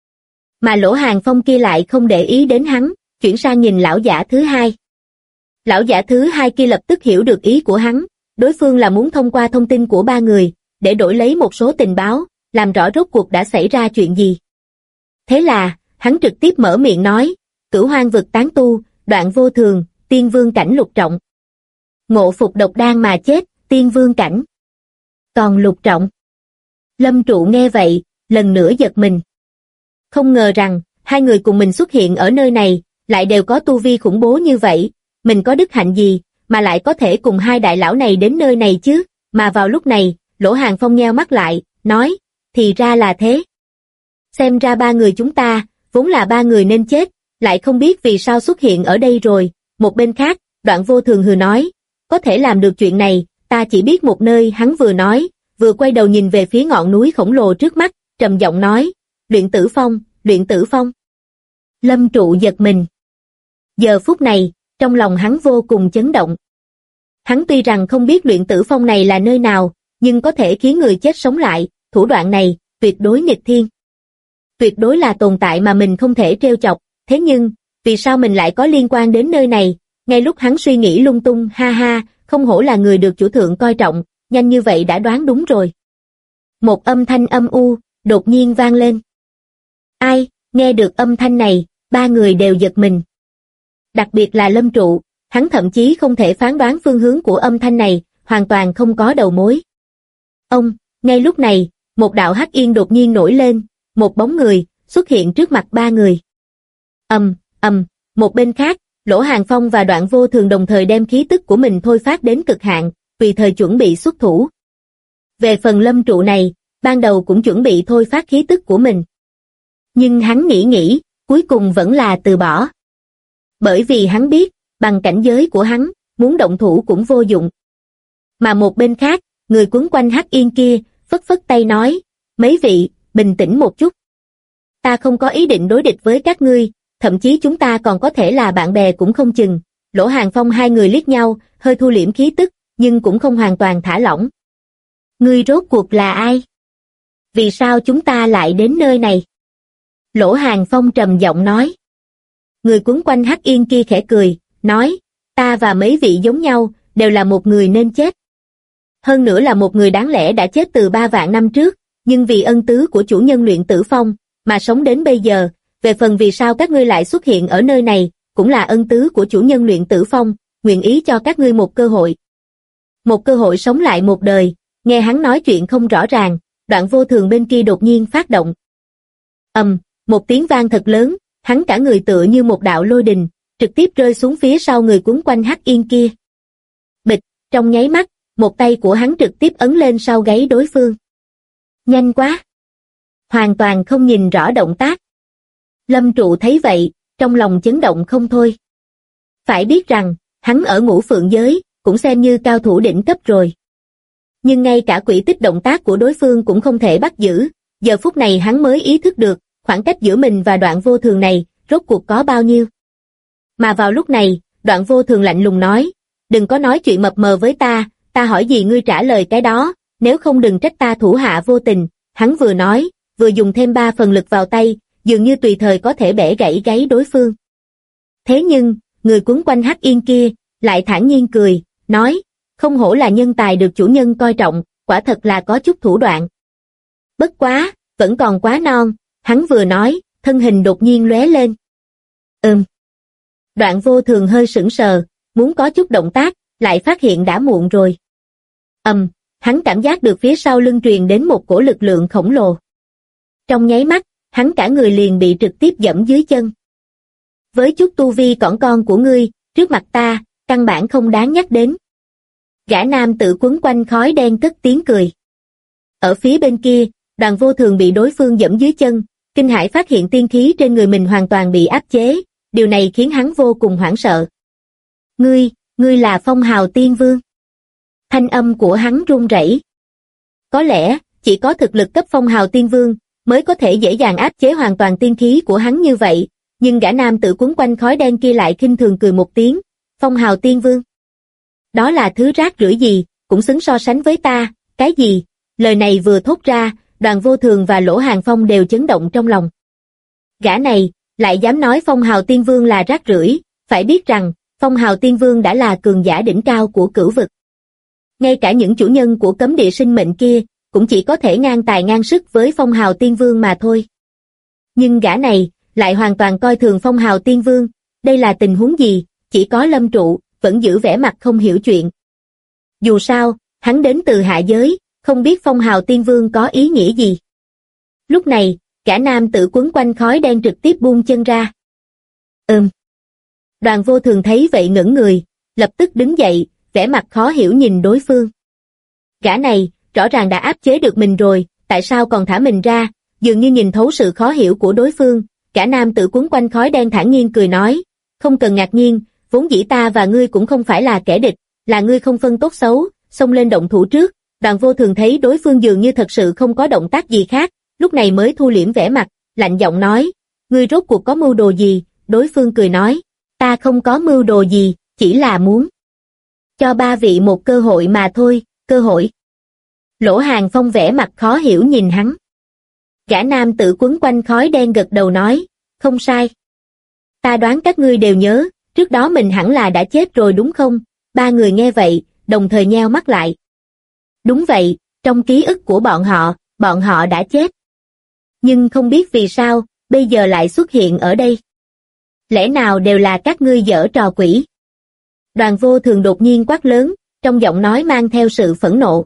Mà Lỗ Hàng Phong kia lại không để ý đến hắn, chuyển sang nhìn lão giả thứ hai. Lão giả thứ hai kia lập tức hiểu được ý của hắn, đối phương là muốn thông qua thông tin của ba người, để đổi lấy một số tình báo, làm rõ rốt cuộc đã xảy ra chuyện gì. Thế là, hắn trực tiếp mở miệng nói, Cửu Hoang vực tán tu, Đoạn Vô Thường, tiên vương cảnh lục trọng. Ngộ phục độc đan mà chết, tiên vương cảnh. Còn lục trọng. Lâm Trụ nghe vậy, lần nữa giật mình. Không ngờ rằng, hai người cùng mình xuất hiện ở nơi này, lại đều có tu vi khủng bố như vậy, mình có đức hạnh gì, mà lại có thể cùng hai đại lão này đến nơi này chứ, mà vào lúc này, Lỗ Hàng Phong nheo mắt lại, nói, thì ra là thế. Xem ra ba người chúng ta, vốn là ba người nên chết, lại không biết vì sao xuất hiện ở đây rồi. Một bên khác, Đoạn Vô Thường hừ nói, có thể làm được chuyện này, ta chỉ biết một nơi. Hắn vừa nói, vừa quay đầu nhìn về phía ngọn núi khổng lồ trước mắt, trầm giọng nói, Luyện Tử Phong, Luyện Tử Phong. Lâm Trụ giật mình. Giờ phút này, trong lòng hắn vô cùng chấn động. Hắn tuy rằng không biết Luyện Tử Phong này là nơi nào, nhưng có thể khiến người chết sống lại, thủ đoạn này, tuyệt đối nghịch thiên. Tuyệt đối là tồn tại mà mình không thể trêu chọc, thế nhưng, vì sao mình lại có liên quan đến nơi này? Ngay lúc hắn suy nghĩ lung tung, ha ha, không hổ là người được chủ thượng coi trọng, nhanh như vậy đã đoán đúng rồi. Một âm thanh âm u, đột nhiên vang lên. Ai, nghe được âm thanh này, ba người đều giật mình. Đặc biệt là Lâm Trụ, hắn thậm chí không thể phán đoán phương hướng của âm thanh này, hoàn toàn không có đầu mối. Ngay lúc này, một đạo hắc yên đột nhiên nổi lên, một bóng người xuất hiện trước mặt ba người. Một bên khác, Lỗ Hàng Phong và Đoạn Vô Thường đồng thời đem khí tức của mình thôi phát đến cực hạn, tùy thời chuẩn bị xuất thủ. Về phần Lâm Trụ này, ban đầu cũng chuẩn bị thôi phát khí tức của mình. Nhưng hắn nghĩ, cuối cùng vẫn là từ bỏ. Bởi vì hắn biết, bằng cảnh giới của hắn, muốn động thủ cũng vô dụng. Mà một bên khác, người quấn quanh hắc yên kia, phất phất tay nói, mấy vị, bình tĩnh một chút. Ta không có ý định đối địch với các ngươi, thậm chí chúng ta còn có thể là bạn bè cũng không chừng. Lỗ Hàng Phong hai người liếc nhau, hơi thu liễm khí tức, nhưng cũng không hoàn toàn thả lỏng. Ngươi rốt cuộc là ai? Vì sao chúng ta lại đến nơi này? Lỗ Hàng Phong trầm giọng nói. Người quấn quanh hắc yên kia khẽ cười, nói, ta và mấy vị giống nhau, đều là một người nên chết. Hơn nữa là một người đáng lẽ đã chết từ 3 vạn năm trước, nhưng vì ân tứ của chủ nhân Luyện Tử Phong, mà sống đến bây giờ. Về phần vì sao các ngươi lại xuất hiện ở nơi này, cũng là ân tứ của chủ nhân Luyện Tử Phong, nguyện ý cho các ngươi một cơ hội. Một cơ hội sống lại một đời. Nghe hắn nói chuyện không rõ ràng, Đoạn Vô Thường bên kia đột nhiên phát động. Một tiếng vang thật lớn, hắn cả người tựa như một đạo lôi đình, trực tiếp rơi xuống phía sau người quấn quanh hắc yên kia. Bịch, trong nháy mắt, một tay của hắn trực tiếp ấn lên sau gáy đối phương. Nhanh quá! Hoàn toàn không nhìn rõ động tác. Lâm Trụ thấy vậy, trong lòng chấn động không thôi. Phải biết rằng, hắn ở Ngũ Phượng giới, cũng xem như cao thủ đỉnh cấp rồi. Nhưng ngay cả quỹ tích động tác của đối phương cũng không thể bắt giữ, giờ phút này hắn mới ý thức được, khoảng cách giữa mình và Đoạn Vô Thường này, rốt cuộc có bao nhiêu. Mà vào lúc này, Đoạn Vô Thường lạnh lùng nói, đừng có nói chuyện mập mờ với ta hỏi gì ngươi trả lời cái đó, nếu không đừng trách ta thủ hạ vô tình. Hắn vừa nói, vừa dùng thêm 3 phần lực vào tay, dường như tùy thời có thể bẻ gãy gáy đối phương. Thế nhưng, người quấn quanh hắc yên kia, lại thản nhiên cười, nói, không hổ là nhân tài được chủ nhân coi trọng, quả thật là có chút thủ đoạn. Bất quá, vẫn còn quá non, hắn vừa nói, thân hình đột nhiên lóe lên. Đoạn Vô Thường hơi sững sờ, muốn có chút động tác, lại phát hiện đã muộn rồi. Hắn cảm giác được phía sau lưng truyền đến một cổ lực lượng khổng lồ. Trong nháy mắt, hắn cả người liền bị trực tiếp giẫm dưới chân. Với chút tu vi cỏn con của ngươi, trước mặt ta, căn bản không đáng nhắc đến. Gã nam tự quấn quanh khói đen cất tiếng cười. Ở phía bên kia, Đoạn Vô Thường bị đối phương giẫm dưới chân, kinh hãi phát hiện tiên khí trên người mình hoàn toàn bị áp chế, điều này khiến hắn vô cùng hoảng sợ. Ngươi là Phong Hào Tiên Vương. Thanh âm của hắn run rẩy. Có lẽ, chỉ có thực lực cấp Phong Hào Tiên Vương, mới có thể dễ dàng áp chế hoàn toàn tiên khí của hắn như vậy, nhưng gã nam tự quấn quanh khói đen kia lại khinh thường cười một tiếng, Phong Hào Tiên Vương. Đó là thứ rác rưởi gì, cũng xứng so sánh với ta, cái gì? Lời này vừa thốt ra, Đoạn Vô Thường và Lỗ Hàng Phong đều chấn động trong lòng. Gã này, lại dám nói Phong Hào Tiên Vương là rác rưởi, phải biết rằng, Phong Hào Tiên Vương đã là cường giả đỉnh cao của cửu vực. Ngay cả những chủ nhân của cấm địa sinh mệnh kia, cũng chỉ có thể ngang tài ngang sức với Phong Hào Tiên Vương mà thôi. Nhưng gã này, lại hoàn toàn coi thường Phong Hào Tiên Vương, đây là tình huống gì? chỉ có Lâm Trụ, vẫn giữ vẻ mặt không hiểu chuyện. Dù sao, hắn đến từ hạ giới, không biết phong hào tiên vương có ý nghĩa gì. Lúc này, gã nam tử quấn quanh khói đen trực tiếp buông chân ra. Đoàn Vô Thường thấy vậy ngẩn người, lập tức đứng dậy, vẻ mặt khó hiểu nhìn đối phương. Gã này, rõ ràng đã áp chế được mình rồi, tại sao còn thả mình ra, dường như nhìn thấu sự khó hiểu của đối phương. Gã nam tử quấn quanh khói đen thản nhiên cười nói, không cần ngạc nhiên, vốn dĩ ta và ngươi cũng không phải là kẻ địch, là ngươi không phân tốt xấu, xông lên động thủ trước. Đoàn Vô Thường thấy đối phương dường như thật sự không có động tác gì khác, lúc này mới thu liễm vẻ mặt, lạnh giọng nói, ngươi rốt cuộc có mưu đồ gì? Đối phương cười nói, ta không có mưu đồ gì, chỉ là muốn cho ba vị một cơ hội mà thôi. Cơ hội? Lỗ Hàng Phong vẻ mặt khó hiểu nhìn hắn. Gã nam tử quấn quanh khói đen gật đầu nói, không sai. Ta đoán các ngươi đều nhớ, trước đó mình hẳn là đã chết rồi đúng không? Ba người nghe vậy, đồng thời nheo mắt lại. Đúng vậy, trong ký ức của bọn họ đã chết. Nhưng không biết vì sao, bây giờ lại xuất hiện ở đây. Lẽ nào đều là các ngươi giở trò quỷ? Đoàn Vô Thường đột nhiên quát lớn, trong giọng nói mang theo sự phẫn nộ.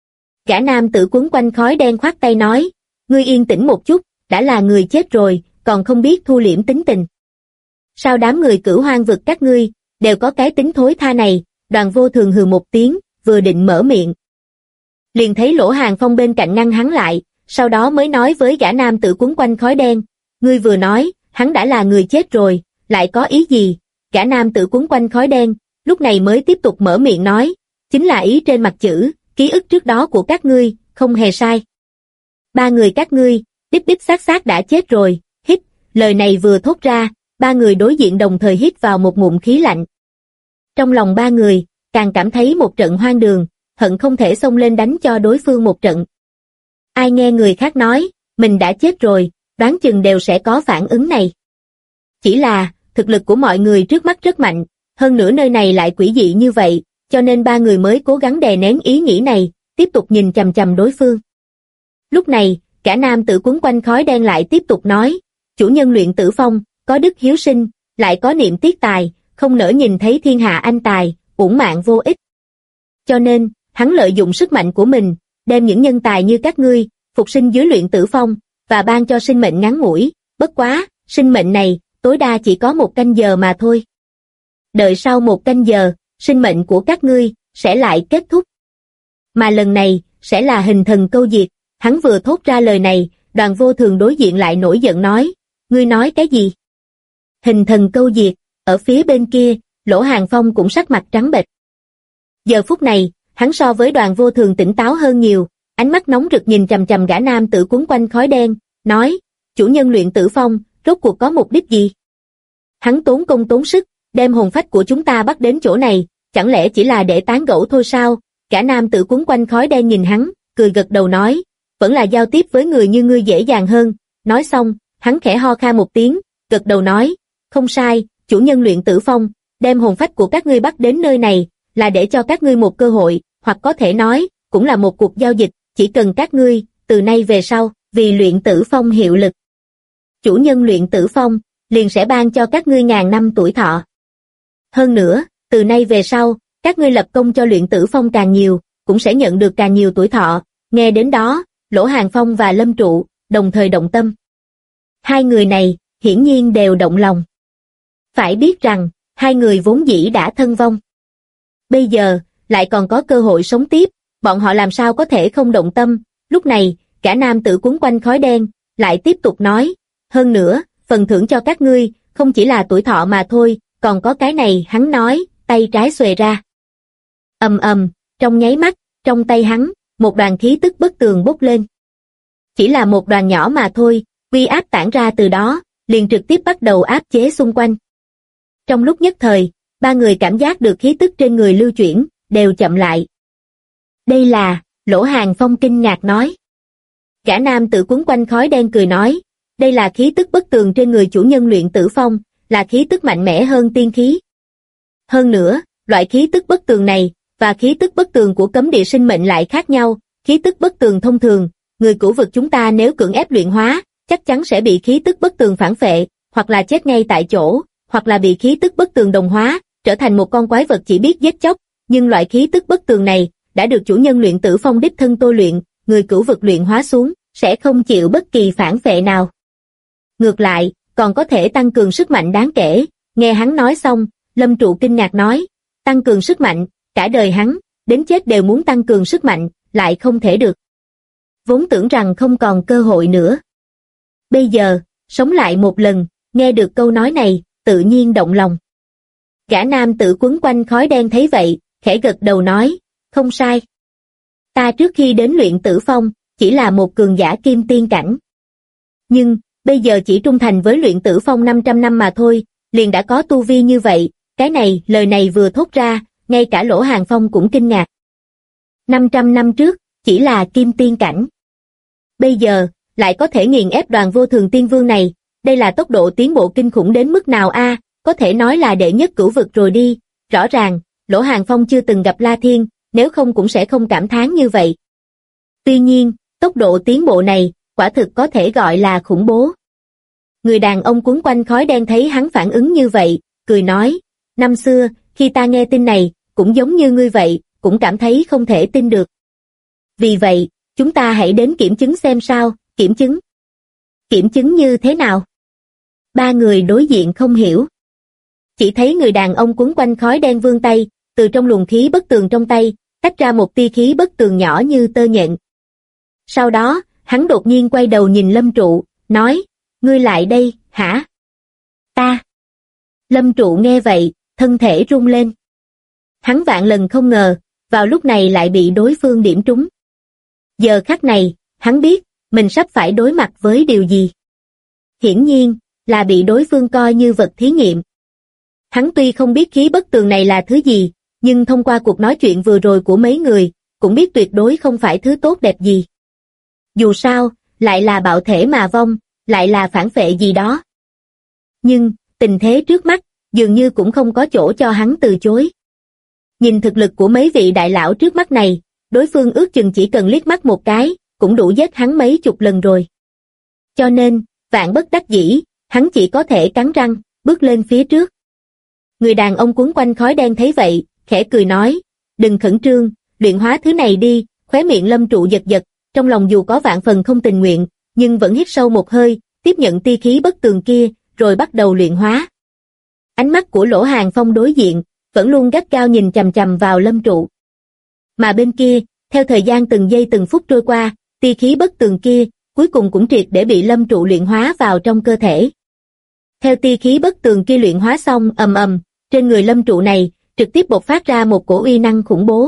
Gã nam tử quấn quanh khói đen khoát tay nói, ngươi yên tĩnh một chút, đã là người chết rồi, còn không biết thu liễm tính tình. Sao đám người Cửu Hoang vực các ngươi, đều có cái tính thối tha này? Đoàn Vô Thường hừ một tiếng, vừa định mở miệng. Liền thấy Lỗ Hàng Phong bên cạnh ngăn hắn lại, sau đó mới nói với gã nam tử quấn quanh khói đen, ngươi vừa nói, hắn đã là người chết rồi, lại có ý gì? Gã nam tử quấn quanh khói đen, lúc này mới tiếp tục mở miệng nói, chính là ý trên mặt chữ, ký ức trước đó của các ngươi, không hề sai. Ba người các ngươi, đích đích xác đã chết rồi. Hít, lời này vừa thốt ra, ba người đối diện đồng thời hít vào một ngụm khí lạnh. Trong lòng ba người, càng cảm thấy một trận hoang đường, hận không thể xông lên đánh cho đối phương một trận. Ai nghe người khác nói, mình đã chết rồi, đoán chừng đều sẽ có phản ứng này. Chỉ là, thực lực của mọi người trước mắt rất mạnh, hơn nữa nơi này lại quỷ dị như vậy, cho nên ba người mới cố gắng đè nén ý nghĩ này, tiếp tục nhìn chằm chằm đối phương. Lúc này, cả nam tử quấn quanh khói đen lại tiếp tục nói, chủ nhân Luyện Tử Phong, có đức hiếu sinh, lại có niệm tiếc tài, không nỡ nhìn thấy thiên hạ anh tài, uổng mạng vô ích. Cho nên, hắn lợi dụng sức mạnh của mình, đem những nhân tài như các ngươi, phục sinh dưới Luyện Tử Phong, và ban cho sinh mệnh ngắn ngủi, bất quá, sinh mệnh này, tối đa chỉ có 1 canh giờ mà thôi. Đợi sau 1 canh giờ, sinh mệnh của các ngươi, sẽ lại kết thúc. Mà lần này, sẽ là hình thần câu diệt. Hắn vừa thốt ra lời này, Đoàn Vô Thường đối diện lại nổi giận nói, ngươi nói cái gì? Hình thần câu diệt, ở phía bên kia, Lỗ Hàng Phong cũng sắc mặt trắng bệch. Giờ phút này, hắn so với Đoàn Vô Thường tỉnh táo hơn nhiều, ánh mắt nóng rực nhìn chằm chằm gã nam tử quấn quanh khói đen, nói, chủ nhân Luyện Tử Phong, rốt cuộc có mục đích gì? Hắn tốn công tốn sức, đem hồn phách của chúng ta bắt đến chỗ này, chẳng lẽ chỉ là để tán gẫu thôi sao? Gã nam tử quấn quanh khói đen nhìn hắn, cười gật đầu nói, vẫn là giao tiếp với người như ngươi dễ dàng hơn. Nói xong, hắn khẽ ho khan một tiếng, gật đầu nói, không sai, chủ nhân Luyện Tử Phong, đem hồn phách của các ngươi bắt đến nơi này, là để cho các ngươi một cơ hội, hoặc có thể nói, cũng là một cuộc giao dịch, chỉ cần các ngươi, từ nay về sau, vì Luyện Tử Phong hiệu lực. Chủ nhân Luyện Tử Phong, liền sẽ ban cho các ngươi 1000 năm tuổi thọ. Hơn nữa, từ nay về sau, các ngươi lập công cho Luyện Tử Phong càng nhiều, cũng sẽ nhận được càng nhiều tuổi thọ. Nghe đến đó, Lỗ Hàng Phong và Lâm Trụ, đồng thời động tâm. Hai người này, hiển nhiên đều động lòng. Phải biết rằng, hai người vốn dĩ đã thân vong. Bây giờ, lại còn có cơ hội sống tiếp, bọn họ làm sao có thể không động tâm. Lúc này, cả nam tử quấn quanh khói đen, lại tiếp tục nói, hơn nữa, phần thưởng cho các ngươi, không chỉ là tuổi thọ mà thôi, còn có cái này. Hắn nói, tay trái xuề ra. Ầm ầm, trong nháy mắt, trong tay hắn, một đoàn khí tức bất tường bốc lên. Chỉ là một đoàn nhỏ mà thôi, uy áp tản ra từ đó, liền trực tiếp bắt đầu áp chế xung quanh. Trong lúc nhất thời, ba người cảm giác được khí tức trên người lưu chuyển, đều chậm lại. Đây là, Lỗ Hàng Phong kinh ngạc nói. Gã nam tử quấn quanh khói đen cười nói, đây là khí tức bất tường trên người chủ nhân Luyện Tử Phong, là khí tức mạnh mẽ hơn tiên khí. Hơn nữa, loại khí tức bất tường này, và khí tức bất tường của cấm địa sinh mệnh lại khác nhau. Khí tức bất tường thông thường, người Cửu vực chúng ta nếu cưỡng ép luyện hóa, chắc chắn sẽ bị khí tức bất tường phản phệ, hoặc là chết ngay tại chỗ, hoặc là bị khí tức bất tường đồng hóa, trở thành một con quái vật chỉ biết giết chóc, nhưng loại khí tức bất tường này đã được chủ nhân Luyện Tử Phong đích thân tôi luyện, người cửu vực luyện hóa xuống, sẽ không chịu bất kỳ phản phệ nào. Ngược lại, còn có thể tăng cường sức mạnh đáng kể. Nghe hắn nói xong, Lâm Trụ kinh ngạc nói, tăng cường sức mạnh, cả đời hắn, đến chết đều muốn tăng cường sức mạnh, lại không thể được. Vốn tưởng rằng không còn cơ hội nữa. Bây giờ, sống lại một lần, nghe được câu nói này, tự nhiên động lòng. Gã nam tử quấn quanh khói đen thấy vậy, khẽ gật đầu nói, không sai. Ta trước khi đến Luyện Tử Phong, chỉ là một cường giả kim tiên cảnh. Nhưng, bây giờ chỉ trung thành với Luyện Tử Phong 500 năm mà thôi, liền đã có tu vi như vậy, lời này vừa thốt ra, ngay cả Lỗ Hàng Phong cũng kinh ngạc. 500 năm trước, chỉ là kim tiên cảnh. Bây giờ, lại có thể nghiền ép Đoàn Vô Thường Tiên Vương này, đây là tốc độ tiến bộ kinh khủng đến mức nào a? Có thể nói là đệ nhất cửu vực rồi đi, rõ ràng, Lỗ Hàng Phong chưa từng gặp La Thiên, nếu không cũng sẽ không cảm thán như vậy. Tuy nhiên, tốc độ tiến bộ này, quả thực có thể gọi là khủng bố. Người đàn ông quấn quanh khói đen thấy hắn phản ứng như vậy, cười nói, năm xưa, khi ta nghe tin này, cũng giống như ngươi vậy, cũng cảm thấy không thể tin được. Vì vậy, chúng ta hãy đến kiểm chứng xem sao, kiểm chứng. Kiểm chứng như thế nào? Ba người đối diện không hiểu. Chỉ thấy người đàn ông quấn quanh khói đen vươn tay, từ trong luồng khí bất tường trong tay, tách ra một tia khí bất tường nhỏ như tơ nhện. Sau đó, hắn đột nhiên quay đầu nhìn Lâm Trụ, nói, ngươi lại đây, hả? Ta. Lâm Trụ nghe vậy, thân thể rung lên. Hắn vạn lần không ngờ, vào lúc này lại bị đối phương điểm trúng. Giờ khắc này, hắn biết, mình sắp phải đối mặt với điều gì. Hiển nhiên, là bị đối phương coi như vật thí nghiệm. Hắn tuy không biết khí bất tường này là thứ gì, nhưng thông qua cuộc nói chuyện vừa rồi của mấy người, cũng biết tuyệt đối không phải thứ tốt đẹp gì. Dù sao, lại là bạo thể mà vong, lại là phản phệ gì đó. Nhưng, tình thế trước mắt, dường như cũng không có chỗ cho hắn từ chối. Nhìn thực lực của mấy vị đại lão trước mắt này, đối phương ước chừng chỉ cần liếc mắt một cái, cũng đủ giết hắn mấy chục lần rồi. Cho nên, vạn bất đắc dĩ, hắn chỉ có thể cắn răng, bước lên phía trước. Người đàn ông quấn quanh khói đen thấy vậy, khẽ cười nói, đừng khẩn trương, luyện hóa thứ này đi, khóe miệng Lâm Trụ giật giật, trong lòng dù có vạn phần không tình nguyện, nhưng vẫn hít sâu một hơi, tiếp nhận tia khí bất tường kia, rồi bắt đầu luyện hóa. Ánh mắt của Lỗ Hàng Phong đối diện, vẫn luôn gắt gao nhìn chằm chằm vào Lâm Trụ. Mà bên kia, theo thời gian từng giây từng phút trôi qua, tia khí bất tường kia, cuối cùng cũng triệt để bị Lâm Trụ luyện hóa vào trong cơ thể. Theo tia khí bất tường kia luyện hóa xong, ầm ầm, trên người Lâm Trụ này, trực tiếp bộc phát ra một cổ uy năng khủng bố.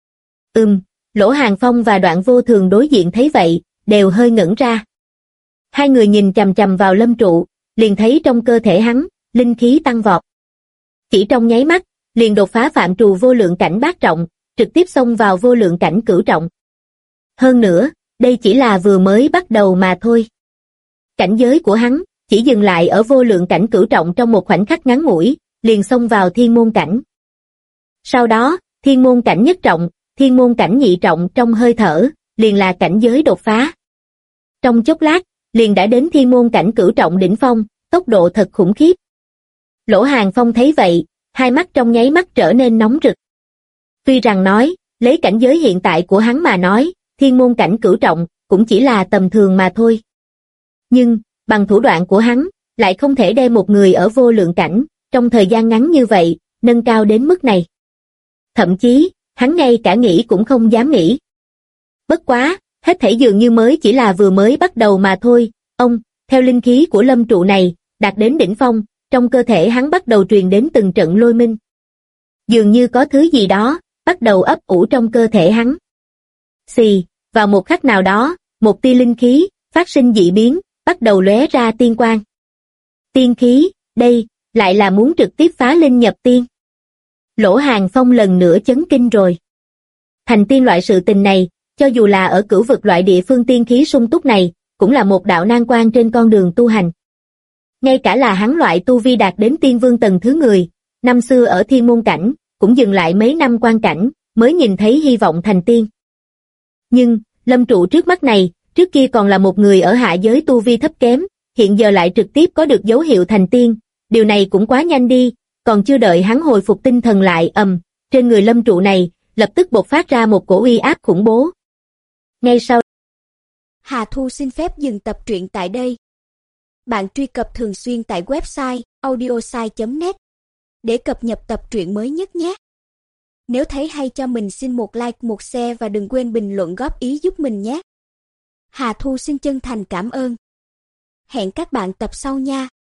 Lỗ Hàng Phong và Đoạn Vô Thường đối diện thấy vậy, đều hơi ngẩn ra. Hai người nhìn chằm chằm vào Lâm Trụ, liền thấy trong cơ thể hắn, linh khí tăng vọt. Chỉ trong nháy mắt, liền đột phá phạm trù vô lượng cảnh bát trọng, trực tiếp xông vào vô lượng cảnh cửu trọng. Hơn nữa, đây chỉ là vừa mới bắt đầu mà thôi. Cảnh giới của hắn, chỉ dừng lại ở vô lượng cảnh cửu trọng trong một khoảnh khắc ngắn ngủi, liền xông vào thiên môn cảnh. Sau đó, thiên môn cảnh nhất trọng, thiên môn cảnh nhị trọng trong hơi thở, liền là cảnh giới đột phá. Trong chốc lát, liền đã đến thiên môn cảnh cửu trọng đỉnh phong, tốc độ thật khủng khiếp. Lỗ Hàng Phong thấy vậy, hai mắt trong nháy mắt trở nên nóng rực. Tuy rằng nói, lấy cảnh giới hiện tại của hắn mà nói, thiên môn cảnh cửu trọng, cũng chỉ là tầm thường mà thôi. Nhưng, bằng thủ đoạn của hắn, lại không thể đem một người ở vô lượng cảnh, trong thời gian ngắn như vậy, nâng cao đến mức này. Thậm chí, hắn ngay cả nghĩ cũng không dám nghĩ. Bất quá, hết thảy dường như mới chỉ là vừa mới bắt đầu mà thôi. Theo linh khí của Lâm Trụ này, đạt đến đỉnh phong, trong cơ thể hắn bắt đầu truyền đến từng trận lôi minh. Dường như có thứ gì đó, bắt đầu ấp ủ trong cơ thể hắn. Xì, vào một khắc nào đó, một tia linh khí, phát sinh dị biến, bắt đầu lóe ra tiên quang. Tiên khí, đây, lại là muốn trực tiếp phá linh nhập tiên. Lỗ Hàng Phong lần nữa chấn kinh rồi. Thành tiên loại sự tình này, cho dù là ở cửu vực loại địa phương tiên khí sung túc này, cũng là một đạo nan quan trên con đường tu hành. Ngay cả là hắn loại tu vi đạt đến tiên vương tầng thứ người, năm xưa ở thiên môn cảnh, cũng dừng lại mấy năm quan cảnh, mới nhìn thấy hy vọng thành tiên. Nhưng, Lâm Trụ trước mắt này, trước kia còn là một người ở hạ giới tu vi thấp kém, hiện giờ lại trực tiếp có được dấu hiệu thành tiên, điều này cũng quá nhanh đi, còn chưa đợi hắn hồi phục tinh thần lại, trên người lâm trụ này, lập tức bộc phát ra một cổ uy áp khủng bố. Ngay sau, Hà Thu xin phép dừng tập truyện tại đây. Bạn truy cập thường xuyên tại website audiosai.net để cập nhật tập truyện mới nhất nhé. Nếu thấy hay cho mình xin một like, một share và đừng quên bình luận góp ý giúp mình nhé. Hà Thu xin chân thành cảm ơn. Hẹn các bạn tập sau nha.